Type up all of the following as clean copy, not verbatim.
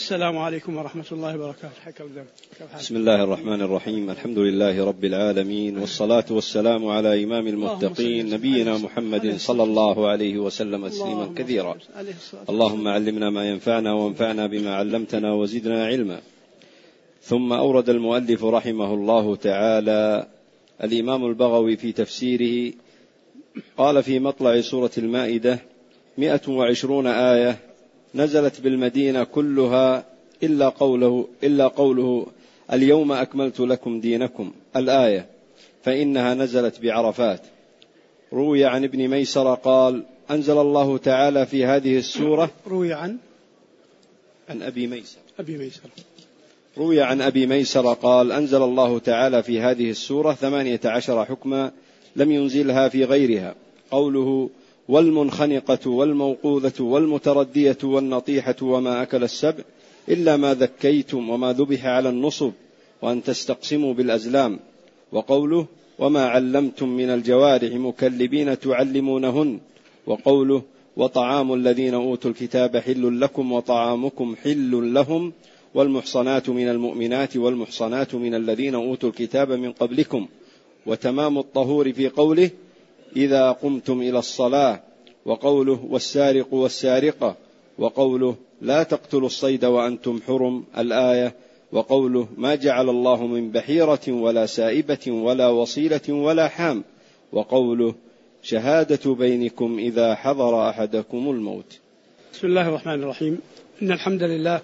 السلام عليكم ورحمة الله وبركاته. بسم الله الرحمن الرحيم. الحمد لله رب العالمين، والصلاة والسلام على إمام المتقين نبينا محمد صلى الله عليه وسلم تسليما كثيرا. اللهم علمنا ما ينفعنا وانفعنا بما علمتنا وزدنا علما. ثم أورد المؤلف رحمه الله تعالى الإمام البغوي في تفسيره قال في مطلع سورة المائدة 120 آية نزلت بالمدينة كلها إلا قوله اليوم أكملت لكم دينكم الآية، فإنها نزلت بعرفات. روي عن ابن ميسر قال أنزل الله تعالى في هذه السورة. روي عن أبي ميسر. روي عن أبي ميسر قال أنزل الله تعالى في هذه السورة 18 حكما لم ينزلها في غيرها. قوله والمنخنقة والموقوذة والمتردية والنطيحة وما أكل السبع إلا ما ذكيتم وما ذبح على النصب وأن تستقسموا بالأزلام. وقوله وما علمتم من الجوارح مكلبين تعلمونهن. وقوله وطعام الذين أوتوا الكتاب حل لكم وطعامكم حل لهم والمحصنات من المؤمنات والمحصنات من الذين أوتوا الكتاب من قبلكم. وتمام الطهور في قوله إذا قمتم إلى الصلاة. وقوله والسارق والسارقة. وقوله لا تقتلوا الصيد وأنتم حرم الآية. وقوله ما جعل الله من بحيرة ولا سائبة ولا وصيلة ولا حام. وقوله شهادة بينكم إذا حضر أحدكم الموت. بسم الله الرحمن الرحيم. إن الحمد لله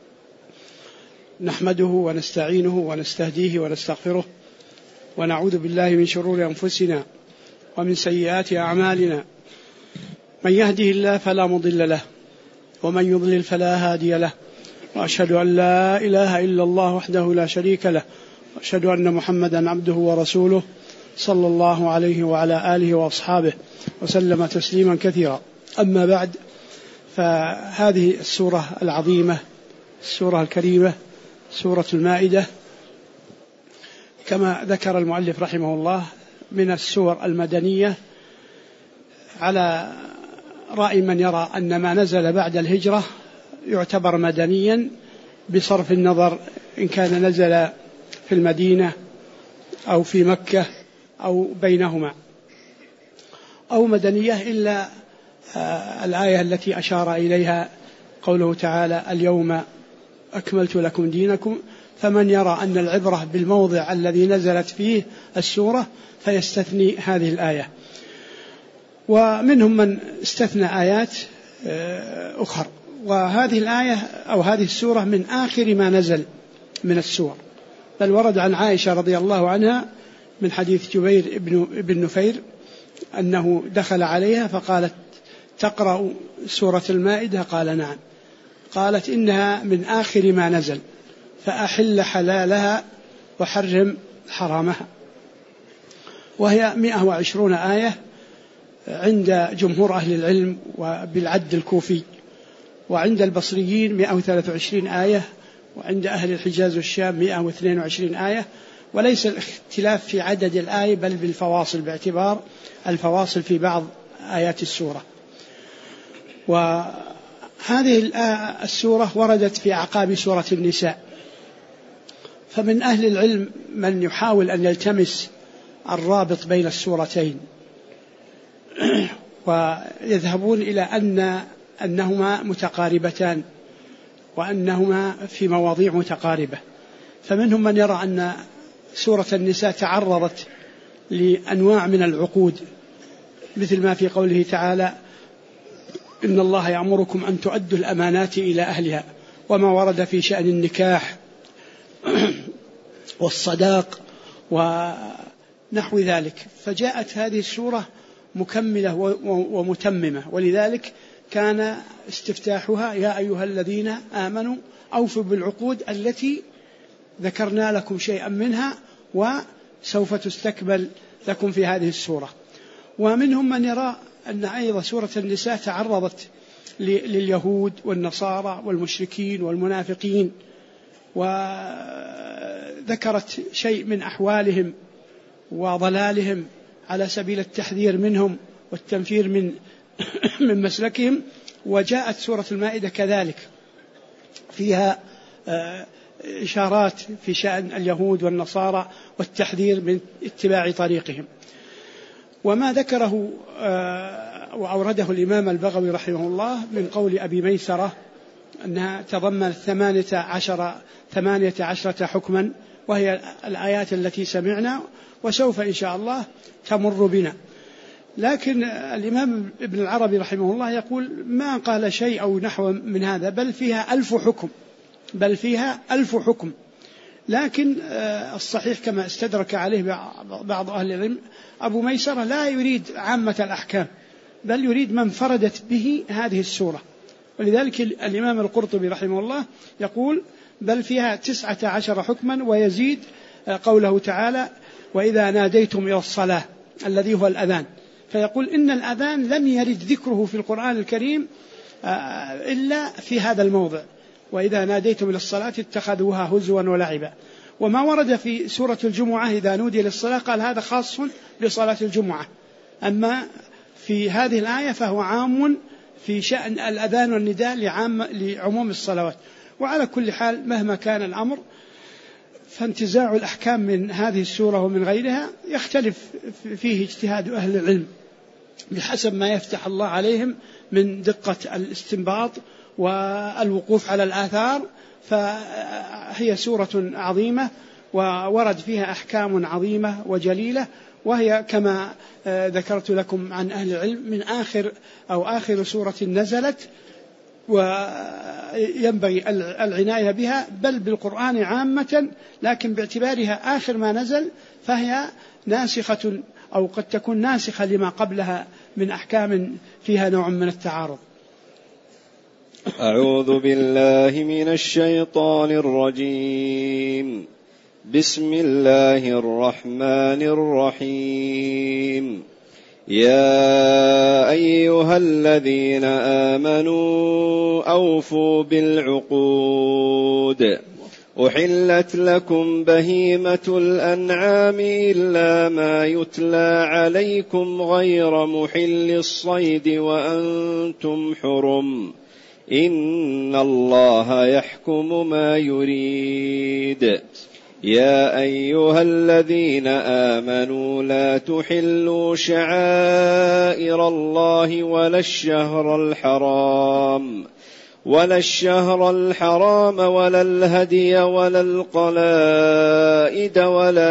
نحمده ونستعينه ونستهديه ونستغفره ونعوذ بالله من شرور أنفسنا ومن سيئات أعمالنا. من يهده الله فلا مضل له ومن يضلل فلا هادي له، وأشهد أن لا إله إلا الله وحده لا شريك له، وأشهد أن محمدا عبده ورسوله صلى الله عليه وعلى آله وأصحابه وسلم تسليما كثيرا. أما بعد، فهذه السورة العظيمة السورة الكريمة سورة المائدة كما ذكر المؤلف رحمه الله من السور المدنية، على رأي من يرى أن ما نزل بعد الهجرة يعتبر مدنيا بصرف النظر إن كان نزل في المدينة أو في مكة أو بينهما، أو مدنية إلا الآية التي أشار إليها قوله تعالى اليوم أكملت لكم دينكم. فمن يرى أن العبرة بالموضع الذي نزلت فيه السورة فيستثني هذه الآية، ومنهم من استثنى آيات أخرى. وهذه الآية أو هذه السورة من آخر ما نزل من السور، بل ورد عن عائشة رضي الله عنها من حديث جبير بن نفير أنه دخل عليها فقالت تقرأ سورة المائدة؟ قال نعم. قالت إنها من آخر ما نزل فأحل حلالها وحرم حرامها. وهي 120 آية عند جمهور أهل العلم وبالعد الكوفي، وعند البصريين 123 آية، وعند أهل الحجاز والشام 122 آية. وليس الاختلاف في عدد الآية بل بالفواصل، باعتبار الفواصل في بعض آيات السورة. وهذه السورة وردت في أعقاب سورة النساء، فمن أهل العلم من يحاول أن يلتمس الرابط بين السورتين ويذهبون إلى أنهما متقاربتان وأنهما في مواضيع متقاربة. فمنهم من يرى أن سورة النساء تعرضت لأنواع من العقود، مثل ما في قوله تعالى إن الله يأمركم أن تؤدوا الأمانات إلى أهلها، وما ورد في شأن النكاح والصداق ونحو ذلك. فجاءت هذه السورة مكملة ومتممة، ولذلك كان استفتاحها يا أيها الذين آمنوا أوفوا بالعقود التي ذكرنا لكم شيئا منها وسوف تستكمل لكم في هذه السورة. ومنهم من يرى أن أيضا سورة النساء تعرضت لليهود والنصارى والمشركين والمنافقين، وذكرت شيء من أحوالهم وضلالهم على سبيل التحذير منهم والتنفير من مسلكهم. وجاءت سورة المائدة كذلك فيها إشارات في شأن اليهود والنصارى والتحذير من اتباع طريقهم. وما ذكره وأورده الإمام البغوي رحمه الله من قول أبي ميسرة أنها تضمن 18 حكما، وهي الآيات التي سمعنا وسوف إن شاء الله تمر بنا. لكن الإمام ابن العربي رحمه الله يقول ما قال شيء أو نحو من هذا، بل فيها 1000 حكم. لكن الصحيح كما استدرك عليه بعض أهل العلم أبو ميسرة لا يريد عامة الأحكام، بل يريد من فردت به هذه السورة. ولذلك الإمام القرطبي رحمه الله يقول بل فيها 19 حكما، ويزيد قوله تعالى وإذا ناديتم إلى الصلاة الذي هو الأذان، فيقول إن الأذان لم يرد ذكره في القرآن الكريم إلا في هذا الموضع، وإذا ناديتم إلى الصلاة اتخذوها هزوا ولعبا. وما ورد في سورة الجمعة إذا نودي للصلاة قال هذا خاص بصلاة الجمعة، أما في هذه الآية فهو عام في شأن الأذان والنداء لعموم الصلوات. وعلى كل حال مهما كان الأمر فانتزاع الأحكام من هذه السورة ومن غيرها يختلف فيه اجتهاد أهل العلم بحسب ما يفتح الله عليهم من دقة الاستنباط والوقوف على الآثار. فهي سورة عظيمة وورد فيها أحكام عظيمة وجليلة، وهي كما ذكرت لكم عن أهل العلم من آخر سورة نزلت، وينبغي العناية بها بل بالقرآن عامة، لكن باعتبارها آخر ما نزل فهي ناسخة أو قد تكون ناسخة لما قبلها من أحكام فيها نوع من التعارض. أعوذ بالله من الشيطان الرجيم. بسم الله الرحمن الرحيم. يا أيها الذين آمنوا أوفوا بالعقود. أحلت لكم بهيمة الأنعام إلا ما يتلى عليكم غير محل الصيد وأنتم حرم، إن الله يحكم ما يريد. يا أيها الذين آمنوا لا تحلوا شعائر الله ولا الشهر الحرام ولا الهدي ولا القلائد ولا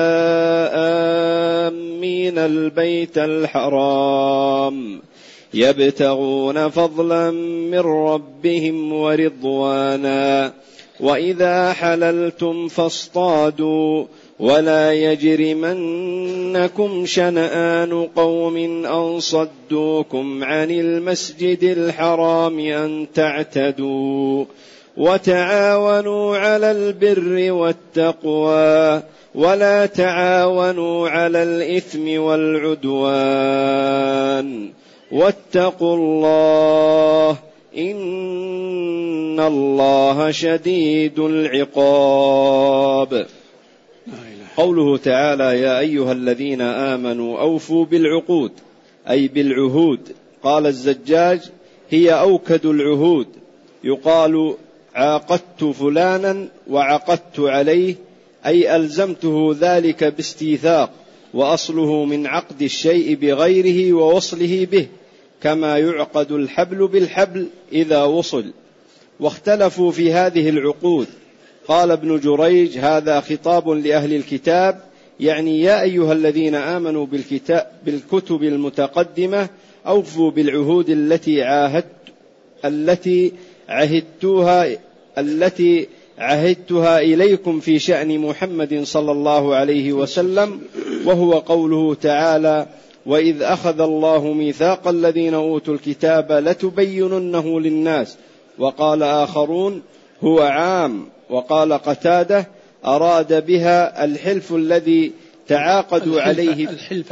آمين البيت الحرام يبتغون فضلا من ربهم ورضوانا. وإذا حللتم فاصطادوا ولا يجرمنكم شنآن قوم أن صدوكم عن المسجد الحرام أن تعتدوا. وتعاونوا على البر والتقوى ولا تعاونوا على الإثم والعدوان، واتقوا الله إن الله شديد العقاب. قوله تعالى يا أيها الذين آمنوا أوفوا بالعقود أي بالعهود. قال الزجاج هي أوكد العهود، يقال عاقدت فلانا وعقدت عليه أي ألزمته ذلك باستيثاق، وأصله من عقد الشيء بغيره ووصله به، كما يعقد الحبل بالحبل إذا وصل. واختلفوا في هذه العقود. قال ابن جريج هذا خطاب لأهل الكتاب، يعني يا أيها الذين آمنوا بالكتب المتقدمة أوفوا بالعهود التي عهدتها إليكم في شأن محمد صلى الله عليه وسلم، وهو قوله تعالى وإذ أخذ الله ميثاق الذين أوتوا الكتاب لتبيننه للناس. وقال آخرون هو عام. وقال قتادة أراد بها الحلف الذي تعاقدوا عليه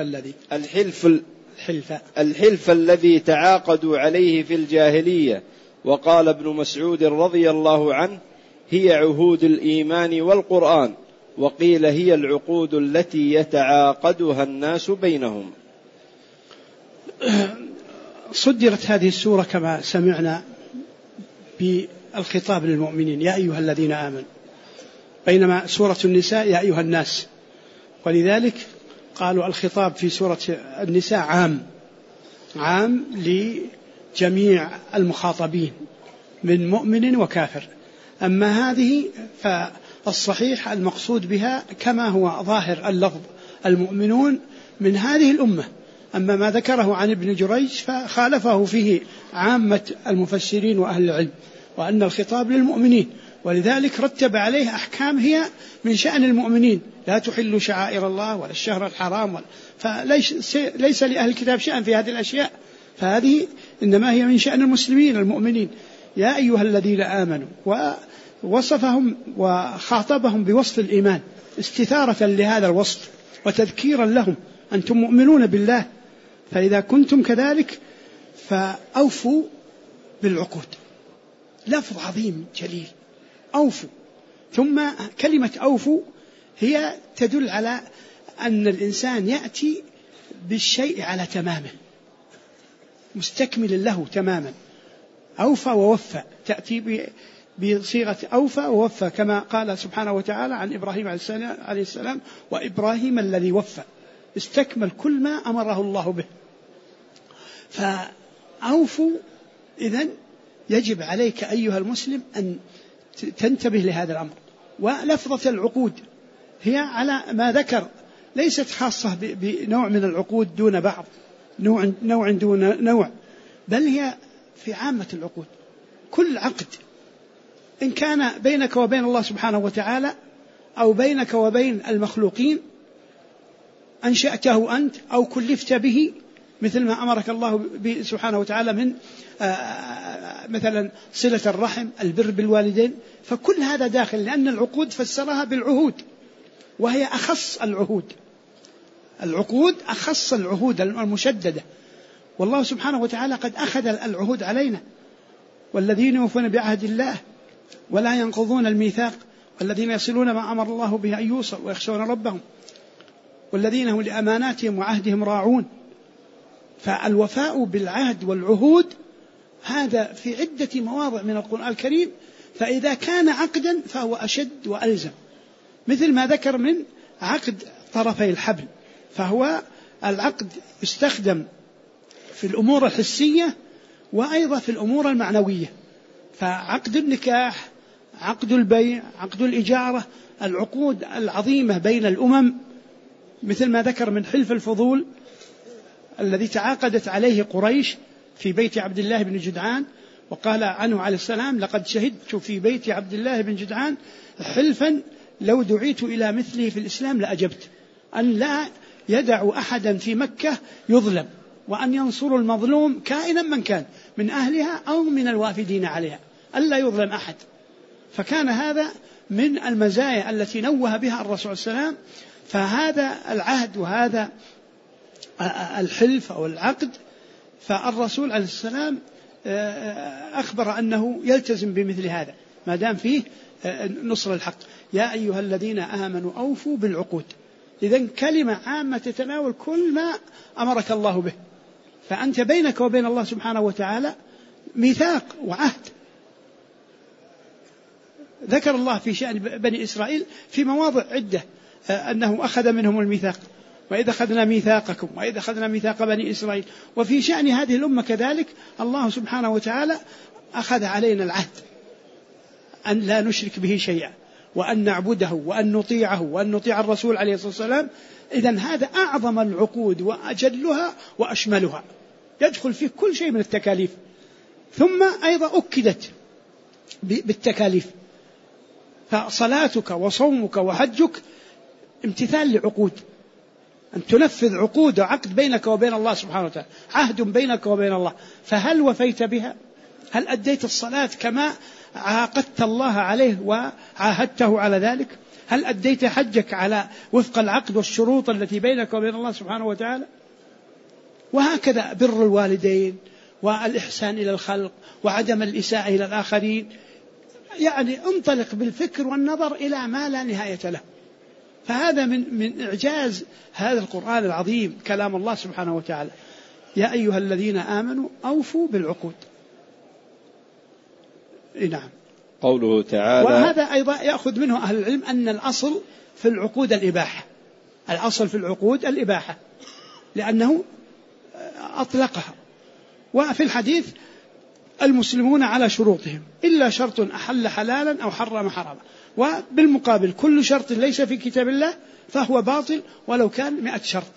الحلف الذي تعاقدوا عليه في الجاهلية. وقال ابن مسعود رضي الله عنه هي عهود الإيمان والقرآن، وقيل هي العقود التي يتعاقدها الناس بينهم. صدرت هذه السورة كما سمعنا الخطاب للمؤمنين يا أيها الذين آمنوا، بينما سورة النساء يا أيها الناس، ولذلك قالوا الخطاب في سورة النساء عام لجميع المخاطبين من مؤمن وكافر. أما هذه فالصحيح المقصود بها كما هو ظاهر اللفظ المؤمنون من هذه الأمة. أما ما ذكره عن ابن جريج فخالفه فيه عامة المفسرين وأهل العلم، وأن الخطاب للمؤمنين، ولذلك رتب عليه أحكام هي من شأن المؤمنين، لا تحل شعائر الله ولا الشهر الحرام فليس لأهل الكتاب شأن في هذه الأشياء، فهذه إنما هي من شأن المسلمين المؤمنين. يا أيها الذين آمنوا، ووصفهم وخاطبهم بوصف الإيمان استثارة لهذا الوصف وتذكيرا لهم، أنتم مؤمنون بالله، فإذا كنتم كذلك فأوفوا بالعقود. لفظ عظيم جليل، أوفوا. ثم كلمة أوفوا هي تدل على أن الإنسان يأتي بالشيء على تمامه، مستكمل له تماما. أوفى ووفى، تأتي بصيغة أوفى ووفى، كما قال سبحانه وتعالى عن إبراهيم عليه السلام وإبراهيم الذي وفى، استكمل كل ما أمره الله به. فأوفوا، إذن يجب عليك أيها المسلم أن تنتبه لهذا الأمر. ولفظة العقود هي على ما ذكر، ليست خاصة بنوع من العقود دون بعض، نوع دون نوع، بل هي في عامة العقود. كل عقد إن كان بينك وبين الله سبحانه وتعالى أو بينك وبين المخلوقين أنشأته أنت أو كلفت به، مثل ما أمرك الله به سبحانه وتعالى من مثلا صلة الرحم، البر بالوالدين، فكل هذا داخل، لأن العقود فسرها بالعهود، وهي أخص العهود. العقود أخص العهود المشددة، والله سبحانه وتعالى قد أخذ العهود علينا، والذين يوفون بعهد الله ولا ينقضون الميثاق، والذين يصلون ما أمر الله به أن يوصل ويخشون ربهم، والذين هم لأماناتهم وعهدهم راعون. فالوفاء بالعهد والعهود هذا في عدة مواضع من القرآن الكريم، فإذا كان عقدا فهو أشد وألزم، مثل ما ذكر من عقد طرفي الحبل، فهو العقد يستخدم في الأمور الحسية وأيضا في الأمور المعنوية. فعقد النكاح، عقد البيع، عقد الإجارة، العقود العظيمة بين الأمم، مثل ما ذكر من حلف الفضول الذي تعاقدت عليه قريش في بيت عبد الله بن جدعان، وقال عنه عليه السلام لقد شهدت في بيت عبد الله بن جدعان حلفا لو دعيت إلى مثله في الإسلام لأجبت، أن لا يدع أحدا في مكة يظلم، وأن ينصر المظلوم كائنا من كان من أهلها أو من الوافدين عليها، ألا يظلم أحد. فكان هذا من المزايا التي نوه بها الرسول صلى الله عليه وسلم. فهذا العهد وهذا الحلف أو العقد، فالرسول عليه السلام أخبر أنه يلتزم بمثل هذا ما دام فيه نصر الحق. يا أيها الذين آمنوا أوفوا بالعقود، إذن كلمة عامة تتناول كل ما أمرك الله به، فأنت بينك وبين الله سبحانه وتعالى ميثاق وعهد. ذكر الله في شأن بني إسرائيل في مواضع عدة أنه أخذ منهم الميثاق، وإذا أخذنا ميثاقكم وإذا أخذنا ميثاق بني إسرائيل. وفي شأن هذه الأمة كذلك الله سبحانه وتعالى أخذ علينا العهد أن لا نشرك به شيئا، وأن نعبده وأن نطيعه وأن نطيع الرسول عليه الصلاة والسلام. إذن هذا أعظم العقود وأجلها وأشملها، يدخل فيه كل شيء من التكاليف. ثم أيضا أكدت بالتكاليف، فصلاتك وصومك وحجك امتثال لعقود، أن تنفذ عقود وعقد بينك وبين الله سبحانه وتعالى، عهد بينك وبين الله. فهل وفيت بها؟ هل أديت الصلاة كما عاقدت الله عليه وعاهدته على ذلك؟ هل أديت حجك على وفق العقد والشروط التي بينك وبين الله سبحانه وتعالى؟ وهكذا بر الوالدين والإحسان إلى الخلق وعدم الإساءة إلى الآخرين، يعني انطلق بالفكر والنظر إلى ما لا نهاية له. فهذا من إعجاز هذا القرآن العظيم كلام الله سبحانه وتعالى. يا أيها الذين آمنوا أوفوا بالعقود. نعم. قوله تعالى. وهذا أيضا يأخذ منه أهل العلم أن الأصل في العقود الإباحة، الأصل في العقود الإباحة لأنه أطلقها. وفي الحديث المسلمون على شروطهم إلا شرط أحل حلالا أو حرم حراما، وبالمقابل كل شرط ليس في كتاب الله فهو باطل ولو كان 100 شرط،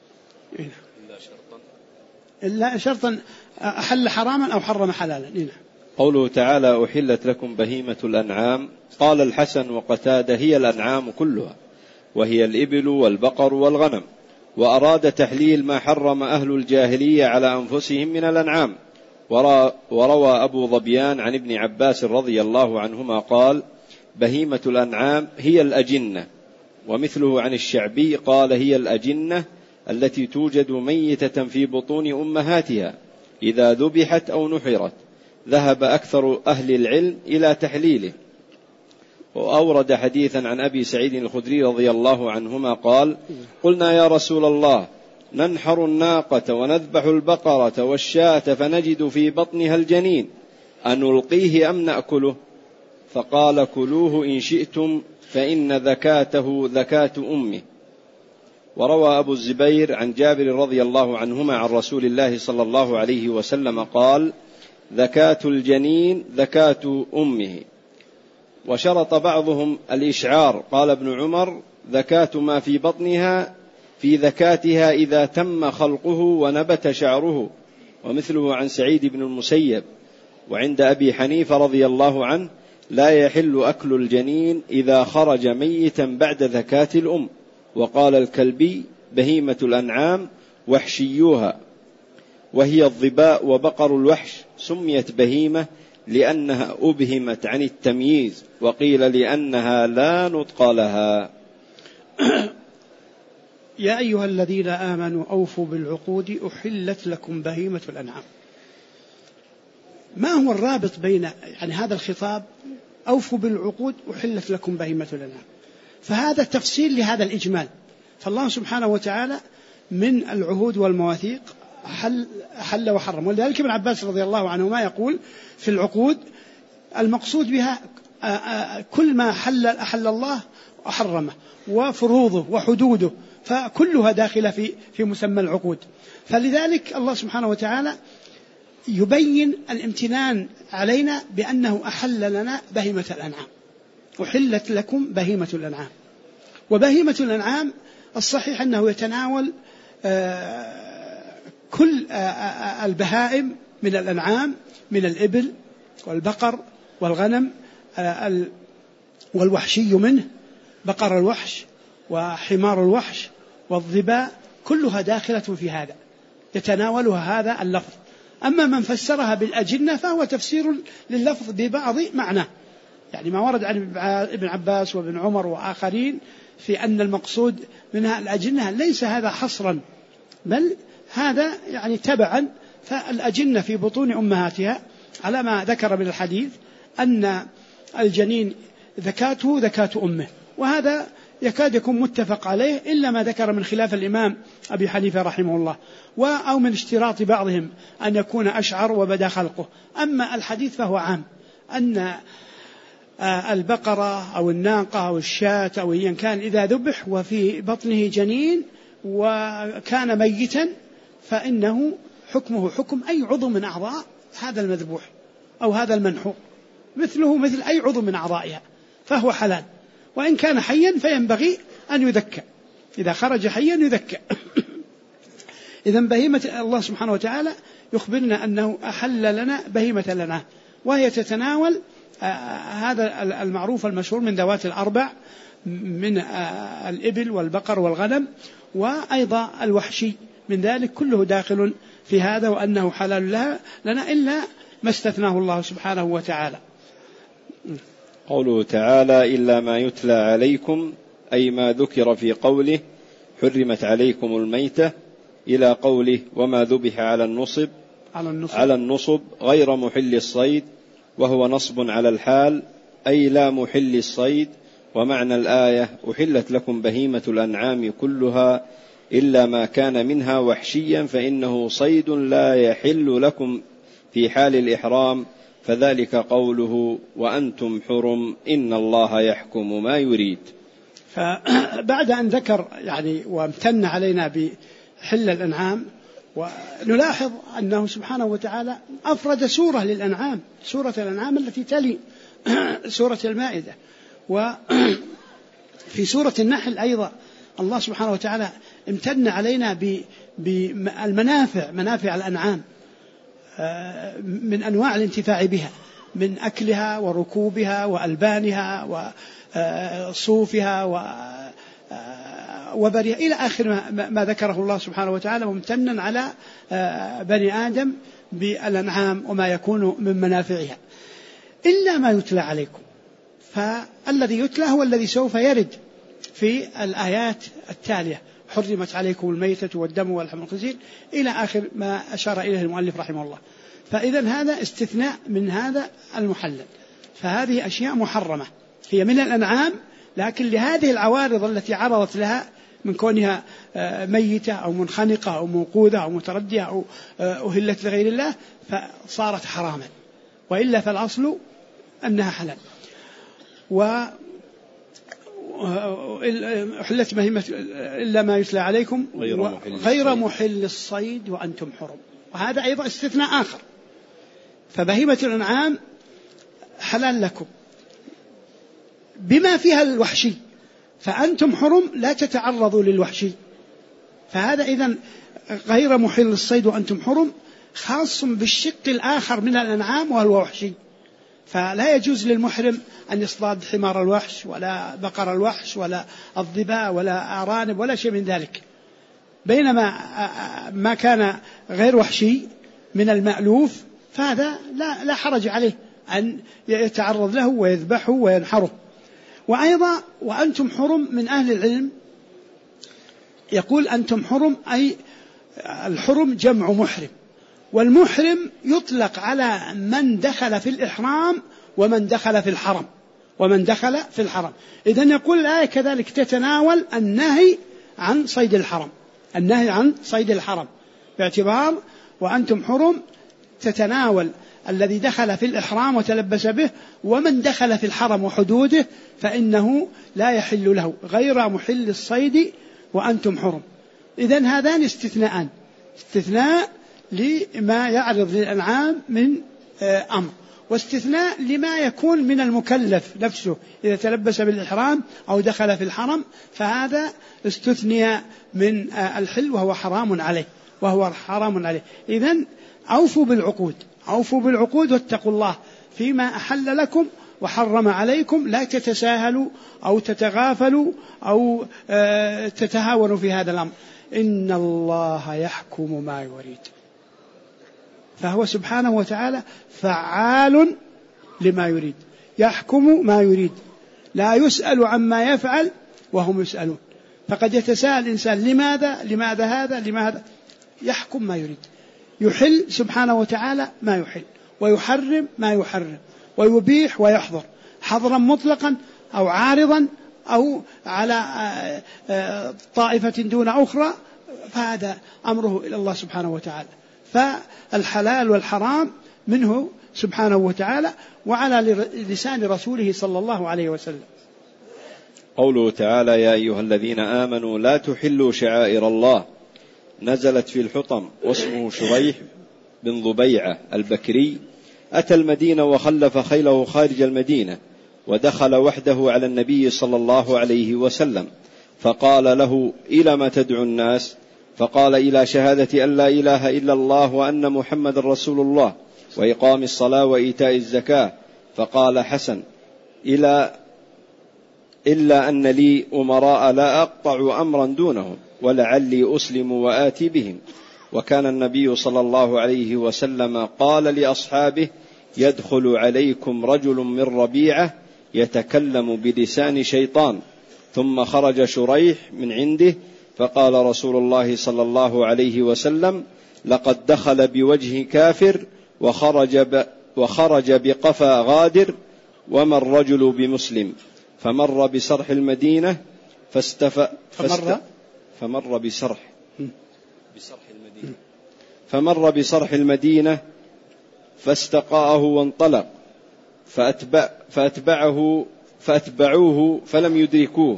إلا شرطا أحل حراما أو حرم حلالا. قوله تعالى أحلت لكم بهيمة الأنعام، قال الحسن وقتادة هي الأنعام كلها، وهي الإبل والبقر والغنم، وأراد تحليل ما حرم أهل الجاهلية على أنفسهم من الأنعام. وروى أبو ظبيان عن ابن عباس رضي الله عنهما قال بهيمة الأنعام هي الأجنة، ومثله عن الشعبي قال هي الأجنة التي توجد ميتة في بطون أمهاتها إذا ذبحت أو نحرت. ذهب أكثر أهل العلم إلى تحليله. وأورد حديثا عن أبي سعيد الخدري رضي الله عنهما قال قلنا يا رسول الله ننحر الناقة ونذبح البقرة والشاة فنجد في بطنها الجنين أنلقيه أم نأكله؟ فقال كلوه إن شئتم فإن ذكاته ذكاة أمه. وروى أبو الزبير عن جابر رضي الله عنهما عن رسول الله صلى الله عليه وسلم قال ذكاة الجنين ذكاة أمه. وشرط بعضهم الإشعار، قال ابن عمر ذكاة ما في بطنها في ذكاتها إذا تم خلقه ونبت شعره، ومثله عن سعيد بن المسيب. وعند أبي حنيفة رضي الله عنه لا يحل أكل الجنين إذا خرج ميتا بعد ذكاة الأم. وقال الكلبي بهيمة الأنعام وحشيوها، وهي الظباء وبقر الوحش، سميت بهيمة لأنها أبهمت عن التمييز، وقيل لأنها لا نطق لها. يا أيها الذين آمنوا أوفوا بالعقود أحلت لكم بهيمة الأنعام. ما هو الرابط بين يعني هذا الخطاب أوفوا بالعقود أحلت لكم بهيمة الأنعام؟ فهذا تفصيل لهذا الإجمال. فالله سبحانه وتعالى من العهود والمواثيق حل وحرم. ولذلك ابن عباس رضي الله عنهما يقول في العقود المقصود بها كل ما أحل الله وحرمه، وفروضه وحدوده، فكلها داخلة في مسمى العقود. فلذلك الله سبحانه وتعالى يبين الامتنان علينا بأنه أحل لنا بهيمة الأنعام. أحلت لكم بهيمة الأنعام. وبهيمة الأنعام الصحيح أنه يتناول كل البهائم من الأنعام، من الإبل والبقر والغنم والوحشي منه، بقر الوحش وحمار الوحش والظباء، كلها داخلة في هذا، يتناولها هذا اللفظ. أما من فسرها بالأجنة فهو تفسير لللفظ ببعض معناه، يعني ما ورد عن ابن عباس وابن عمر وآخرين في أن المقصود منها الأجنة، ليس هذا حصرا، بل هذا يعني تبعا. فالأجنة في بطون أمهاتها على ما ذكر من الحديث أن الجنين ذكاته ذكاة أمه، وهذا يكاد يكون متفق عليه إلا ما ذكر من خلاف الإمام أبي حنيفة رحمه الله، أو من اشتراط بعضهم أن يكون أشعر وبدا خلقه. أما الحديث فهو عام، أن البقرة أو الناقة أو الشاة أو أيا كان إذا ذبح وفي بطنه جنين وكان ميتا فإنه حكمه حكم أي عضو من أعضاء هذا المذبوح أو هذا المنحور، مثله مثل أي عضو من أعضائها، فهو حلال. وإن كان حيا فينبغي أن يذكى، إذا خرج حيا يذكى. إذن بهيمة الله سبحانه وتعالى يخبرنا أنه أحل لنا بهيمة لنا، وهي تتناول هذا المعروف المشهور من ذوات الأربع من الإبل والبقر والغنم، وأيضا الوحشي من ذلك، كله داخل في هذا، وأنه حلال لنا إلا ما استثناه الله سبحانه وتعالى. قوله تعالى إلا ما يتلى عليكم، أي ما ذكر في قوله حرمت عليكم الميتة، إلى قوله وما ذبح على النصب غير محل الصيد، وهو نصب على الحال أي لا محل الصيد. ومعنى الآية أحلت لكم بهيمة الأنعام كلها إلا ما كان منها وحشيا فإنه صيد لا يحل لكم في حال الإحرام فذلك قوله وأنتم حرم إن الله يحكم ما يريد. فبعد أن ذكر يعني وامتن علينا بحل الأنعام، ونلاحظ أنه سبحانه وتعالى أفرد سورة للأنعام، سورة الأنعام التي تلي سورة المائدة. وفي سورة النحل أيضا الله سبحانه وتعالى امتن علينا بالمنافع، منافع الأنعام من أنواع الانتفاع بها، من أكلها وركوبها وألبانها وصوفها وبرها إلى آخر ما ذكره الله سبحانه وتعالى، ممتنا على بني آدم بالأنعام وما يكون من منافعها، إلا ما يتلى عليكم. فالذي يتلى هو الذي سوف يرد في الآيات التالية: حرمت عليكم الميتة والدم ولحم الخنزير إلى آخر ما أشار إليه المؤلف رحمه الله. فإذا هذا استثناء من هذا المحلل، فهذه أشياء محرمة هي من الأنعام، لكن لهذه العوارض التي عرضت لها من كونها ميتة أو منخنقة أو موقوذة أو متردية أو أهلت لغير الله فصارت حراما، وإلا فالأصل أنها حلال. أحلت بهيمة إلا ما يتلى عليكم غير محل الصيد وأنتم حرم، وهذا أيضا استثناء آخر. فبهيمة الأنعام حلال لكم بما فيها الوحشي، فأنتم حرم لا تتعرضوا للوحشي. فهذا إذن غير محل الصيد وأنتم حرم خاص بالشق الآخر من الأنعام وهو الوحشي، فلا يجوز للمحرم أن يصطاد حمار الوحش ولا بقر الوحش ولا الظباء ولا أرانب ولا شيء من ذلك، بينما ما كان غير وحشي من المألوف فهذا لا حرج عليه أن يتعرض له ويذبحه وينحره. وأيضا وأنتم حرم من أهل العلم يقول أنتم حرم أي الحرم جمع محرم، والمحرم يطلق على من دخل في الإحرام ومن دخل في الحرم إذن يقول الآية كذلك تتناول النهي عن صيد الحرم، باعتبار وأنتم حرم تتناول الذي دخل في الإحرام وتلبس به، ومن دخل في الحرم وحدوده فإنه لا يحل له غير محل الصيد وأنتم حرم. إذن هذان استثناءان، استثناء لما يعرض للأنعام من أمر، واستثناء لما يكون من المكلف نفسه إذا تلبس بالإحرام أو دخل في الحرم، فهذا استثني من الحل وهو حرام عليه. إذن أوفوا بالعقود واتقوا الله فيما أحل لكم وحرم عليكم، لا تتساهلوا أو تتغافلوا أو تتهاونوا في هذا الأمر. إن الله يحكم ما يريد، فهو سبحانه وتعالى فعال لما يريد، يحكم ما يريد، لا يسأل عما يفعل وهم يسألون. فقد يتساءل الإنسان لماذا هذا، يحكم ما يريد، يحل سبحانه وتعالى ما يحل، ويحرم ما يحرم، ويبيح ويحظر حظرا مطلقا أو عارضا أو على طائفة دون أخرى، فهذا أمره إلى الله سبحانه وتعالى. فالحلال والحرام منه سبحانه وتعالى وعلى لسان رسوله صلى الله عليه وسلم. قوله تعالى يا أيها الذين آمنوا لا تحلوا شعائر الله نزلت في الحطم، واسمه شريح بن ضبيعة البكري، أتى المدينة وخلف خيله خارج المدينة، ودخل وحده على النبي صلى الله عليه وسلم، فقال له إلى ما تدعو الناس؟ فقال إلى شهادة أن لا إله إلا الله وأن محمد رسول الله وإقام الصلاة وإيتاء الزكاة. فقال حسن إلا أن لي أمراء لا أقطع أمرا دونهم ولعلي أسلم وآتي بهم. وكان النبي صلى الله عليه وسلم قال لأصحابه يدخل عليكم رجل من ربيعة يتكلم بلسان شيطان. ثم خرج شريح من عنده فقال رسول الله صلى الله عليه وسلم لقد دخل بوجه كافر وخرج بقفا غادر، وما الرجل بمسلم. فمر بسرح المدينة فاستقاءه وانطلق، فأتبعوه فلم يدركوه.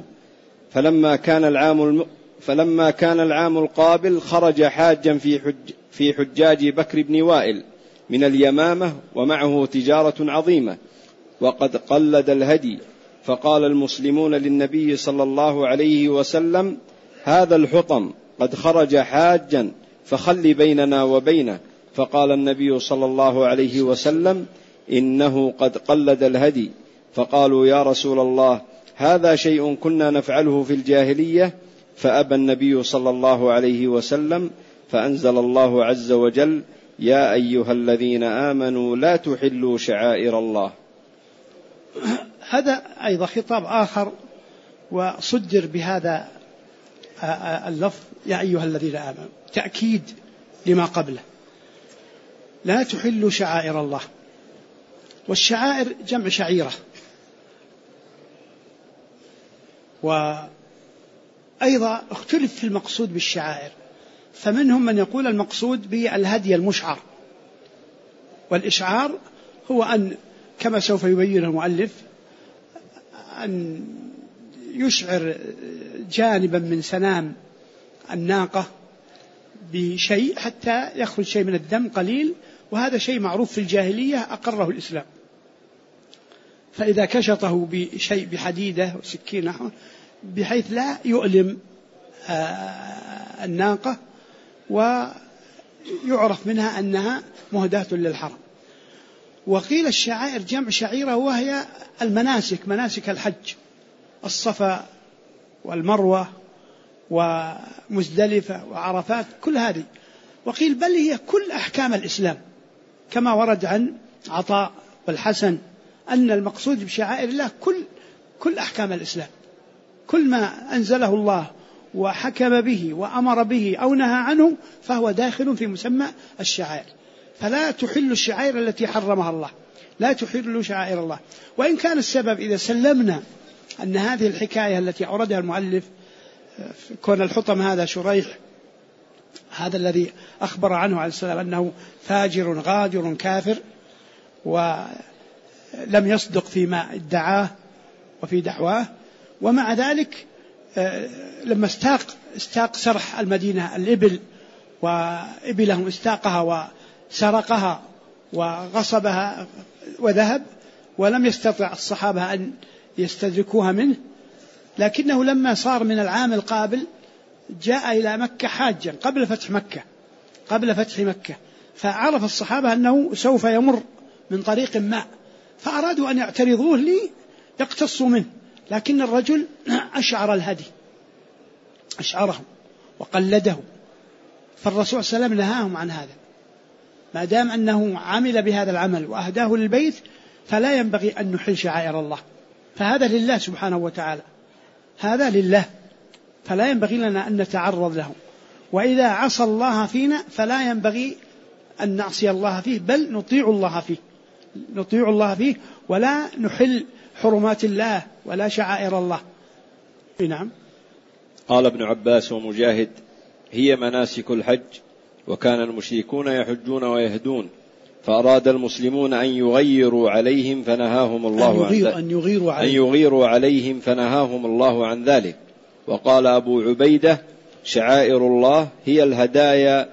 فلما كان العام القابل خرج حاجا في حجاج بكر بن وائل من اليمامة، ومعه تجارة عظيمة، وقد قلد الهدي. فقال المسلمون للنبي صلى الله عليه وسلم: هذا الحطم قد خرج حاجا، فخل بيننا وبينه. فقال النبي صلى الله عليه وسلم: إنه قد قلد الهدي. فقالوا: يا رسول الله، هذا شيء كنا نفعله في الجاهلية. فأبى النبي صلى الله عليه وسلم، فأنزل الله عز وجل: يا أيها الذين آمنوا لا تحلوا شعائر الله. هذا أيضا خطاب آخر وصدر بهذا اللفظ يا أيها الذين آمنوا، تأكيد لما قبله. لا تحلوا شعائر الله، والشعائر جمع شعيرة. وأيضا اختلف في المقصود بالشعائر، فمنهم من يقول المقصود به الهدي المشعر، والإشعار هو أن كما سوف يبين المؤلف أن يشعر جانبا من سنام الناقة بشيء حتى يخرج شيء من الدم قليل، وهذا شيء معروف في الجاهلية أقره الإسلام. فإذا كشطه بشيء بحديدة وسكينة بحيث لا يؤلم الناقة، ويعرف منها أنها مهداة للحرم. وقيل الشعائر جمع شعيرة، وهي المناسك، مناسك الحج، الصفا والمروة ومزدلفة وعرفات، كل هذه. وقيل بل هي كل أحكام الإسلام، كما ورد عن عطاء والحسن أن المقصود بشعائر الله كل أحكام الإسلام، كل ما أنزله الله وحكم به وأمر به أو نهى عنه فهو داخل في مسمى الشعائر. فلا تحل الشعائر التي حرمها الله، لا تحل شعائر الله. وإن كان السبب إذا سلمنا أن هذه الحكاية التي أوردها المؤلف كون الحطم هذا شريح، هذا الذي أخبر عنه عليه السلام أنه فاجر غادر كافر ولم يصدق فيما ادعاه وفي دعواه، ومع ذلك لما استاق سرح المدينة الإبل وإبلهم استاقها وسرقها وغصبها وذهب، ولم يستطع الصحابة أن يستدركوها منه، لكنه لما صار من العام القابل جاء إلى مكة حاجا قبل فتح مكة، فعرف الصحابة أنه سوف يمر من طريق ما، فأرادوا أن يعترضوه ليقتصوا منه، لكن الرجل أشعر الهدي، أشعره وقلده، فالرسول صلى الله عليه وسلم نهاهم عن هذا، ما دام أنه عمل بهذا العمل وأهداه للبيت فلا ينبغي أن نحل شعائر الله، فهذا لله سبحانه وتعالى، هذا لله، فلا ينبغي لنا أن نتعرض له. وإذا عصى الله فينا فلا ينبغي أن نعصي الله فيه، بل نطيع الله فيه ولا نحل حرمات الله ولا شعائر الله. نعم. قال ابن عباس ومجاهد: هي مناسك الحج، وكان المشركون يحجون ويهدون، فأراد المسلمون أن يغيروا عليهم فنهاهم الله عن ذلك. وقال أبو عبيدة: شعائر الله هي الهدايا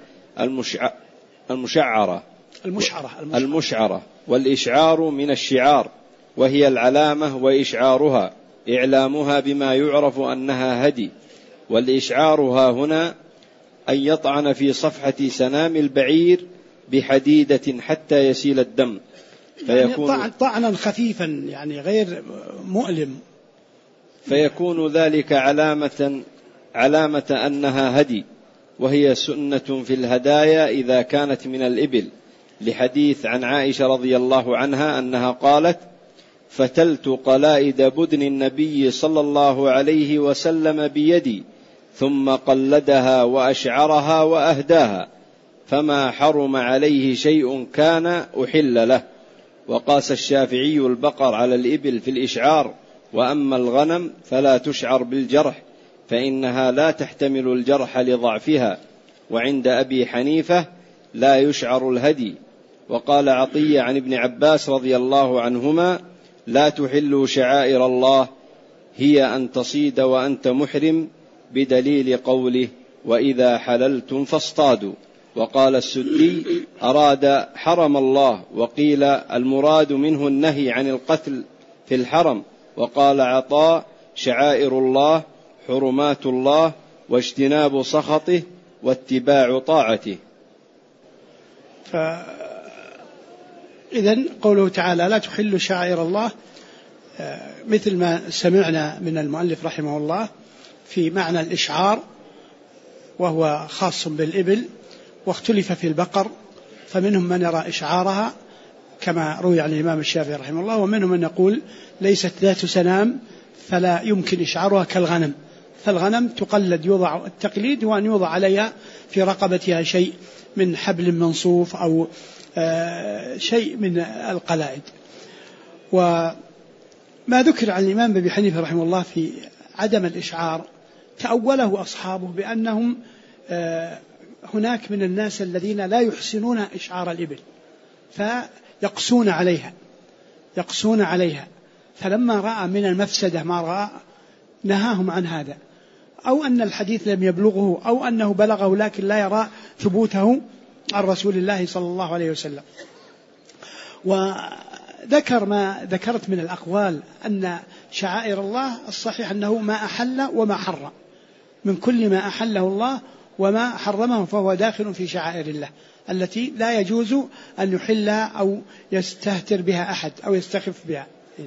المشعرة، والإشعار من الشعار، وهي العلامة وإشعارها إعلامها بما يعرف أنها هدي. والإشعارها هنا أن يطعن في صفحة سنام البعير بحديدة حتى يسيل الدم، فيكون طعنا خفيفا يعني غير مؤلم، فيكون ذلك علامة أنها هدي، وهي سنة في الهدايا إذا كانت من الإبل، لحديث عن عائشة رضي الله عنها أنها قالت: فتلت قلائد بدن النبي صلى الله عليه وسلم بيدي، ثم قلدها وأشعرها وأهداها، فما حرم عليه شيء كان أحل له. وقاس الشافعي البقر على الإبل في الإشعار، وأما الغنم فلا تشعر بالجرح، فإنها لا تحتمل الجرح لضعفها. وعند أبي حنيفة لا يشعر الهدي. وقال عطية عن ابن عباس رضي الله عنهما: لا تحلوا شعائر الله، هي أن تصيد وأنت محرم، بدليل قوله: وإذا حللتم فاصطادوا. وقال السدي: أراد حرم الله، وقيل المراد منه النهي عن القتل في الحرم. وقال عطاء: شعائر الله حرمات الله، واجتناب سخطه واتباع طاعته. إذن قوله تعالى: لا تحل شعائر الله، مثل ما سمعنا من المؤلف رحمه الله في معنى الإشعار، وهو خاص بالإبل، واختلف في البقر، فمنهم من يرى إشعارها كما روي عن الإمام الشافعي رحمه الله، ومنهم من يقول ليست ذات سنام فلا يمكن إشعارها كالغنم، فالغنم تقلد، يوضع التقليد هو أن يوضع عليها في رقبتها شيء من حبل منصوف أو شيء من القلائد. وما ذكر عن الإمام أبي حنيفة رحمه الله في عدم الإشعار تأوله أصحابه بأنهم هناك من الناس الذين لا يحسنون إشعار الإبل فيقسون عليها، فلما رأى من المفسدة ما رأى نهاهم عن هذا، أو أن الحديث لم يبلغه، أو أنه بلغه لكن لا يرى ثبوته عن رسول الله صلى الله عليه وسلم. وذكر ما ذكرت من الأقوال أن شعائر الله الصحيح أنه ما أحل وما حرم، من كل ما أحله الله وما حرمه فهو داخل في شعائر الله التي لا يجوز أن يحلها أو يستهتر بها أحد أو يستخف بها.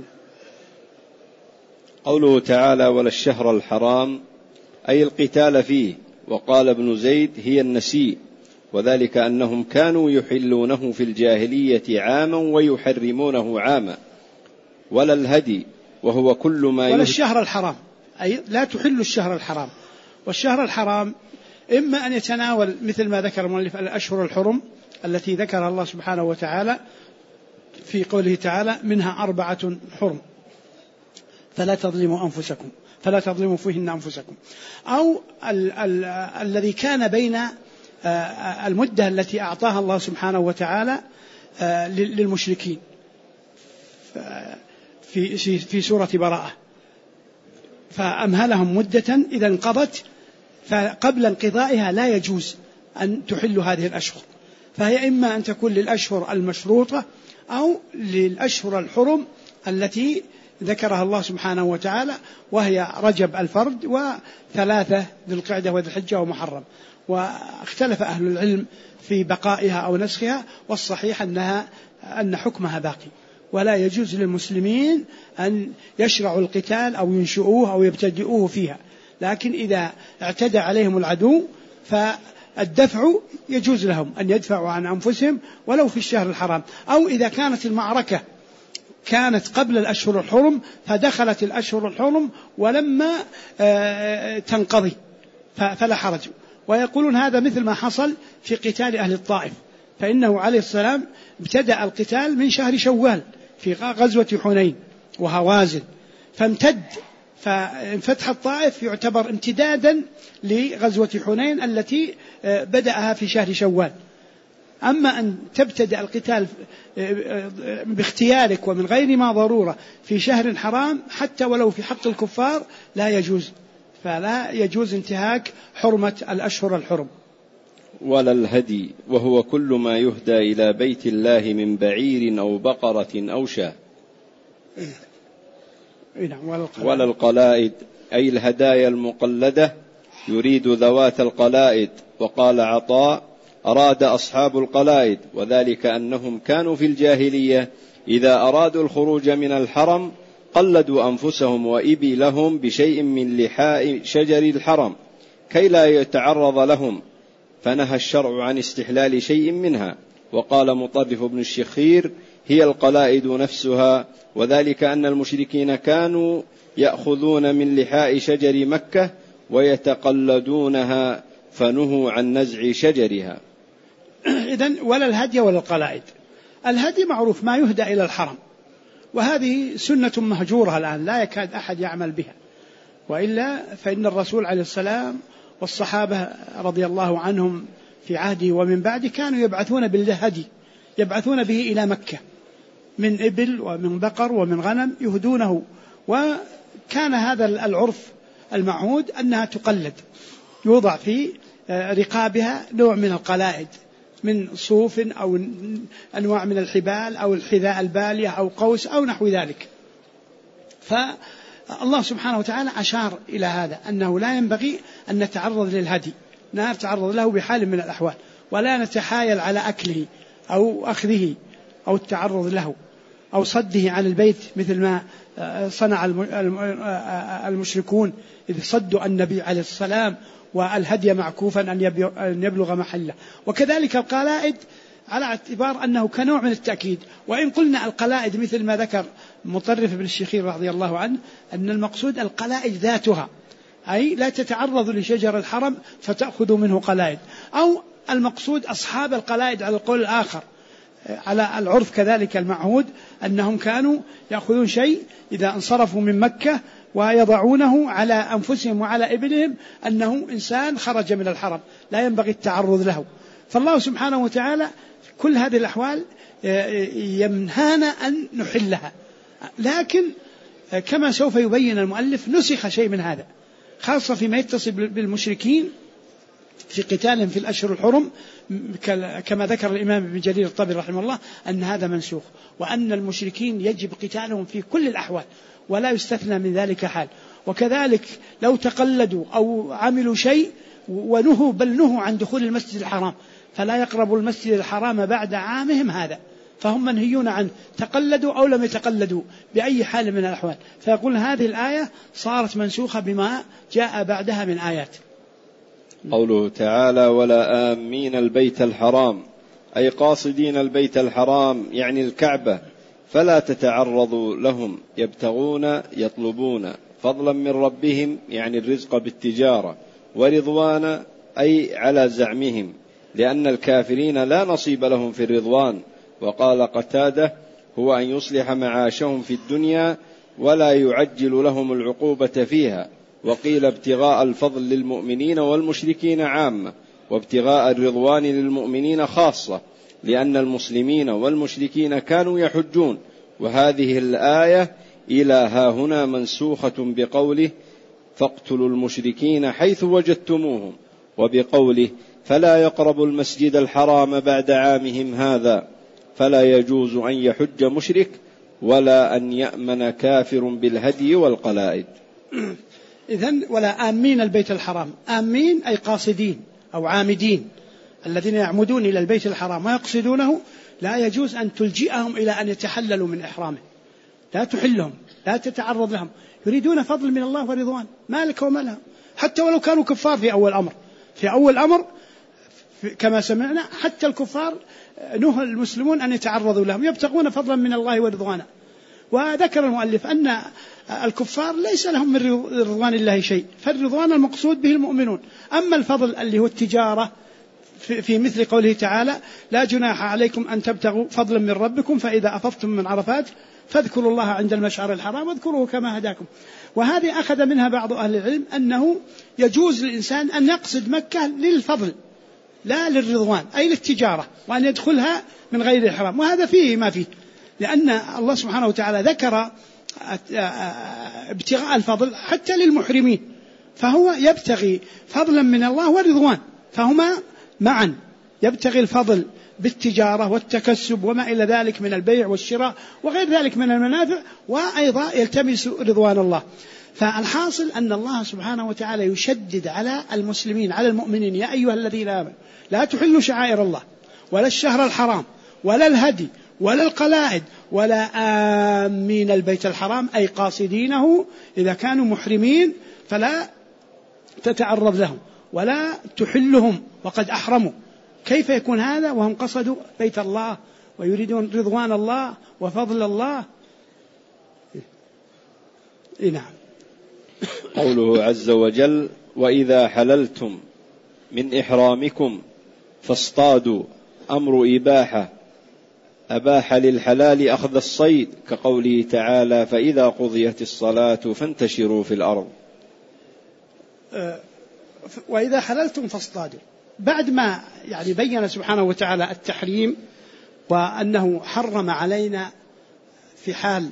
قوله تعالى: ولا الشهر الحرام، أي القتال فيه. وقال ابن زيد: هي النسيء، وذلك أنهم كانوا يحلونه في الجاهلية عاما ويحرمونه عاما. ولا الهدي، وهو كل ما ولا الشهر الحرام، أي لا تحل الشهر الحرام. والشهر الحرام إما أن يتناول مثل ما ذكر المؤلف الأشهر الحرم التي ذكرها الله سبحانه وتعالى في قوله تعالى: منها 4 حرم فلا تظلموا فيهن أنفسكم، أو الذي كان بين المدة التي أعطاها الله سبحانه وتعالى للمشركين في سورة براءة، فأمهلهم مدة إذا انقضت، فقبل انقضائها لا يجوز أن تحل هذه الأشهر، فهي إما أن تكون للأشهر المشروطة أو للأشهر الحرم التي ذكرها الله سبحانه وتعالى، وهي رجب الفرد و3 ذي القعدة وذي الحجة ومحرم. واختلف أهل العلم في بقائها أو نسخها، والصحيح أن حكمها باقي، ولا يجوز للمسلمين أن يشرعوا القتال أو ينشئوه أو يبتدئوه فيها، لكن إذا اعتدى عليهم العدو فالدفع يجوز لهم أن يدفعوا عن أنفسهم ولو في الشهر الحرام، أو إذا كانت المعركة كانت قبل الأشهر الحرم فدخلت الأشهر الحرم ولما تنقضي فلا حرج. ويقولون هذا مثل ما حصل في قتال أهل الطائف، فإنه عليه السلام ابتدأ القتال من شهر شوال في غزوة حنين وهوازن، فامتد، فانفتح الطائف يعتبر امتدادا لغزوة حنين التي بدأها في شهر شوال. أما أن تبتدأ القتال باختيارك ومن غير ما ضرورة في شهر حرام حتى ولو في حق الكفار لا يجوز، فلا يجوز انتهاك حرمة الأشهر الحرم. ولا الهدي، وهو كل ما يهدى إلى بيت الله من بعير أو بقرة أو شاة. ولا القلائد، أي الهدايا المقلدة، يريد ذوات القلائد. وقال عطاء: أراد أصحاب القلائد، وذلك أنهم كانوا في الجاهلية إذا أرادوا الخروج من الحرم قلدوا أنفسهم وإبلهم بشيء من لحاء شجر الحرم كي لا يتعرض لهم، فنهى الشرع عن استحلال شيء منها. وقال مطرف بن الشخير: هي القلائد نفسها، وذلك أن المشركين كانوا يأخذون من لحاء شجر مكة ويتقلدونها فنهوا عن نزع شجرها. إذن ولا الهدي ولا القلائد. الهدي معروف ما يهدى إلى الحرم، وهذه سنة مهجورة الآن لا يكاد أحد يعمل بها، وإلا فإن الرسول عليه السلام والصحابة رضي الله عنهم في عهده ومن بعده كانوا يبعثون بالهدي، يبعثون به إلى مكة من إبل ومن بقر ومن غنم يهدونه. وكان هذا العرف المعهود أنها تقلد، يوضع في رقابها نوع من القلائد من صوف أو أنواع من الحبال أو الحذاء البالية أو قوس أو نحو ذلك. فالله سبحانه وتعالى أشار إلى هذا، أنه لا ينبغي أن نتعرض للهدي، لا نتعرض له بحال من الأحوال، ولا نتحايل على أكله أو أخذه أو التعرض له أو صده عن البيت مثل ما صنع المشركون إذ صدوا النبي عليه السلام والهدي معكوفا أن يبلغ محله. وكذلك القلائد على اعتبار أنه كنوع من التأكيد. وإن قلنا القلائد مثل ما ذكر مطرف بن الشخير رضي الله عنه أن المقصود القلائد ذاتها، أي لا تتعرض لشجر الحرم فتأخذ منه قلائد، أو المقصود أصحاب القلائد على القول الآخر على العرف كذلك المعهود أنهم كانوا يأخذون شيء إذا انصرفوا من مكة ويضعونه على أنفسهم وعلى إبلهم أنه إنسان خرج من الحرم لا ينبغي التعرض له. فالله سبحانه وتعالى كل هذه الأحوال يمنهانا أن نحلها، لكن كما سوف يبين المؤلف نسخ شيء من هذا، خاصة فيما يتصل بالمشركين في قتالهم في الأشهر الحرم، كما ذكر الإمام ابن جرير الطبري رحمه الله أن هذا منسوخ، وأن المشركين يجب قتالهم في كل الأحوال ولا يستثنى من ذلك حال. وكذلك لو تقلدوا أو عملوا شيء ونهوا بل نهوا عن دخول المسجد الحرام فلا يقربوا المسجد الحرام بعد عامهم هذا، فهم منهيون عنه تقلدوا أو لم يتقلدوا بأي حال من الأحوال. فيقول هذه الآية صارت منسوخة بما جاء بعدها من آيات. قوله تعالى ولا آمين البيت الحرام أي قاصدين البيت الحرام يعني الكعبة، فلا تتعرضوا لهم يبتغون يطلبون فضلا من ربهم يعني الرزق بالتجارة، ورضوان أي على زعمهم لأن الكافرين لا نصيب لهم في الرضوان. وقال قتادة هو أن يصلح معاشهم في الدنيا ولا يعجل لهم العقوبة فيها. وقيل ابتغاء الفضل للمؤمنين والمشركين عامة، وابتغاء الرضوان للمؤمنين خاصة، لأن المسلمين والمشركين كانوا يحجون. وهذه الآية إلى هاهنا منسوخة بقوله فاقتلوا المشركين حيث وجدتموهم، وبقوله فلا يقربوا المسجد الحرام بعد عامهم هذا، فلا يجوز أن يحج مشرك ولا أن يأمن كافر بالهدي والقلائد. إذن ولا آمين البيت الحرام، آمين أي قاصدين أو عامدين الذين يعمدون إلى البيت الحرام ويقصدونه، لا يجوز أن تلجئهم إلى أن يتحللوا من إحرامه، لا تحلهم لا تتعرض لهم، يريدون فضل من الله ورضوان، ما لك وما لهم، حتى ولو كانوا كفار في أول أمر. في أول أمر كما سمعنا حتى الكفار نهى المسلمون أن يتعرضوا لهم، يبتغون فضلا من الله ورضوانا. وذكر المؤلف أن الكفار ليس لهم من رضوان الله شيء، فالرضوان المقصود به المؤمنون. أما الفضل اللي هو التجارة في مثل قوله تعالى لا جناح عليكم أن تبتغوا فضلا من ربكم فإذا أفضتم من عرفات فاذكروا الله عند المشعر الحرام واذكروه كما هداكم. وهذه أخذ منها بعض أهل العلم أنه يجوز للإنسان أن يقصد مكة للفضل لا للرضوان، أي للتجارة، وأن يدخلها من غير الإحرام، وهذا فيه ما فيه، لأن الله سبحانه وتعالى ذكر ابتغاء الفضل حتى للمحرمين، فهو يبتغي فضلا من الله ورضوان، فهما معا، يبتغي الفضل بالتجارة والتكسب وما إلى ذلك من البيع والشراء وغير ذلك من المنافع، وأيضا يلتمس رضوان الله. فالحاصل أن الله سبحانه وتعالى يشدد على المسلمين على المؤمنين يا أيها الذين آمنوا لا تحلوا شعائر الله ولا الشهر الحرام ولا الهدي ولا القلائد ولا آمين البيت الحرام أي قاصدينه إذا كانوا محرمين، فلا تتعرض لهم ولا تحلهم وقد أحرموا. كيف يكون هذا وهم قصدوا بيت الله ويريدون رضوان الله وفضل الله؟ نعم. قوله عز وجل وإذا حللتم من إحرامكم فاصطادوا أمر إباحة، أباح للحلال أخذ الصيد، كقوله تعالى فإذا قضيت الصلاة فانتشروا في الأرض. وإذا حللتم فاصطادوا، بعد ما بين سبحانه وتعالى التحريم وأنه حرم علينا في حال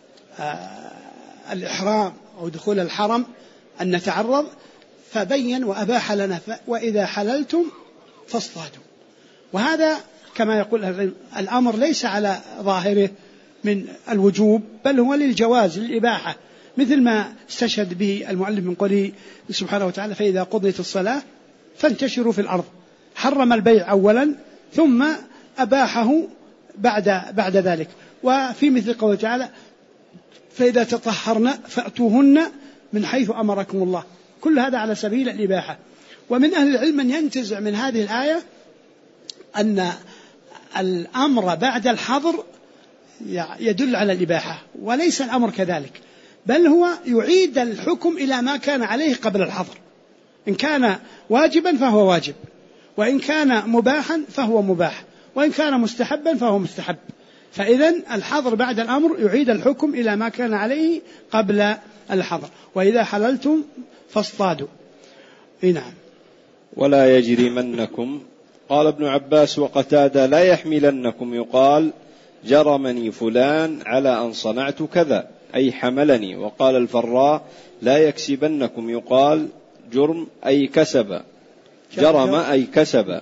الإحرام أو دخول الحرم أن نتعرض، فبين وأباح لنا وإذا حللتم فاصطادوا. وهذا كما يقول الأمر ليس على ظاهره من الوجوب، بل هو للجواز للإباحة، مثل ما استشهد به المؤلف من قوله سبحانه وتعالى فإذا قضيت الصلاة فانتشروا في الأرض. حرم البيع أولا ثم أباحه بعد ذلك. وفي مثل قوله تعالى فإذا تطهرن فأتوهن من حيث أمركم الله. كل هذا على سبيل الإباحة. ومن أهل العلم من ينتزع من هذه الآية أن الأمر بعد الحظر يدل على الإباحة، وليس الأمر كذلك، بل هو يعيد الحكم إلى ما كان عليه قبل الحظر. إن كان واجبا فهو واجب، وإن كان مباحا فهو مباح، وإن كان مستحبا فهو مستحب. فإذن الحظر بعد الأمر يعيد الحكم إلى ما كان عليه قبل الحظر. وإذا حللتم فاصطادوا. نعم. ولا يجرمنكم. قال ابن عباس وقتادة لا يحملنكم يقال جرمني فلان على أن صنعت كذا أي حملني. وقال الفراء لا يكسبنكم يقال جرم أي كسب، جرم أي كسب،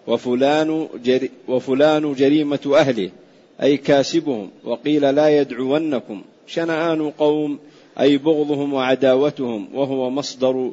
وفلان جريمة أهله أي كاسبهم. وقيل لا يدعونكم شنآن قوم أي بغضهم وعداوتهم، وهو مصدر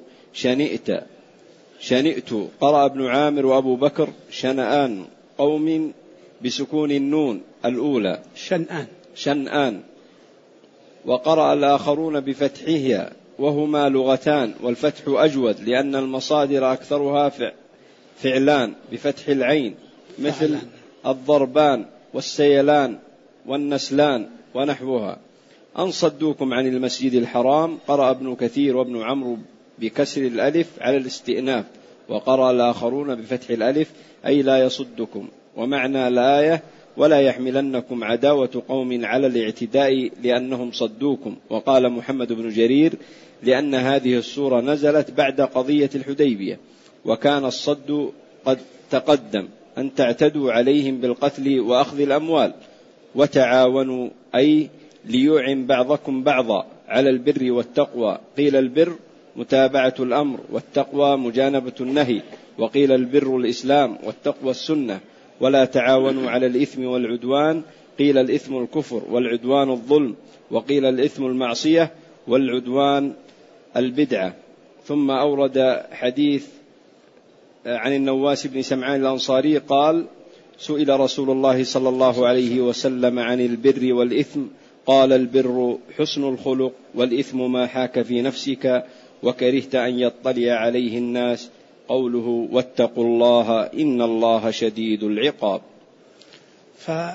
شنئت. قرأ ابن عامر وأبو بكر شنآن قوم بسكون النون الأولى شنآن. وقرأ الآخرون بفتحها وهما لغتان، والفتح أجود لأن المصادر أكثرها فعلان بفتح العين، مثل الضربان والسيلان والنسلان ونحوها. أن صدوكم عن المسجد الحرام. قرأ ابن كثير وابن عمرو بكسر الألف على الاستئناف، وقرأ الآخرون بفتح الألف أي لا يصدكم. ومعنى الآية ولا يحملنكم عداوة قوم على الاعتداء لأنهم صدوكم. وقال محمد بن جرير لأن هذه السورة نزلت بعد قضية الحديبية، وكان الصد قد تقدم أن تعتدوا عليهم بالقتل وأخذ الأموال. وتعاونوا أي ليعن بعضكم بعضا على البر والتقوى. قيل البر متابعة الأمر، والتقوى مجانبة النهي. وقيل البر الإسلام والتقوى السنة. ولا تعاونوا على الإثم والعدوان. قيل الإثم الكفر والعدوان الظلم. وقيل الإثم المعصية والعدوان البدعة. ثم أورد حديث عن النواس بن سمعان الأنصاري قال سئل رسول الله صلى الله عليه وسلم عن البر والإثم قال البر حسن الخلق، والإثم ما حاك في نفسك وكرهت أن يطلع عليه الناس. قوله واتقوا الله إن الله شديد العقاب. فهذا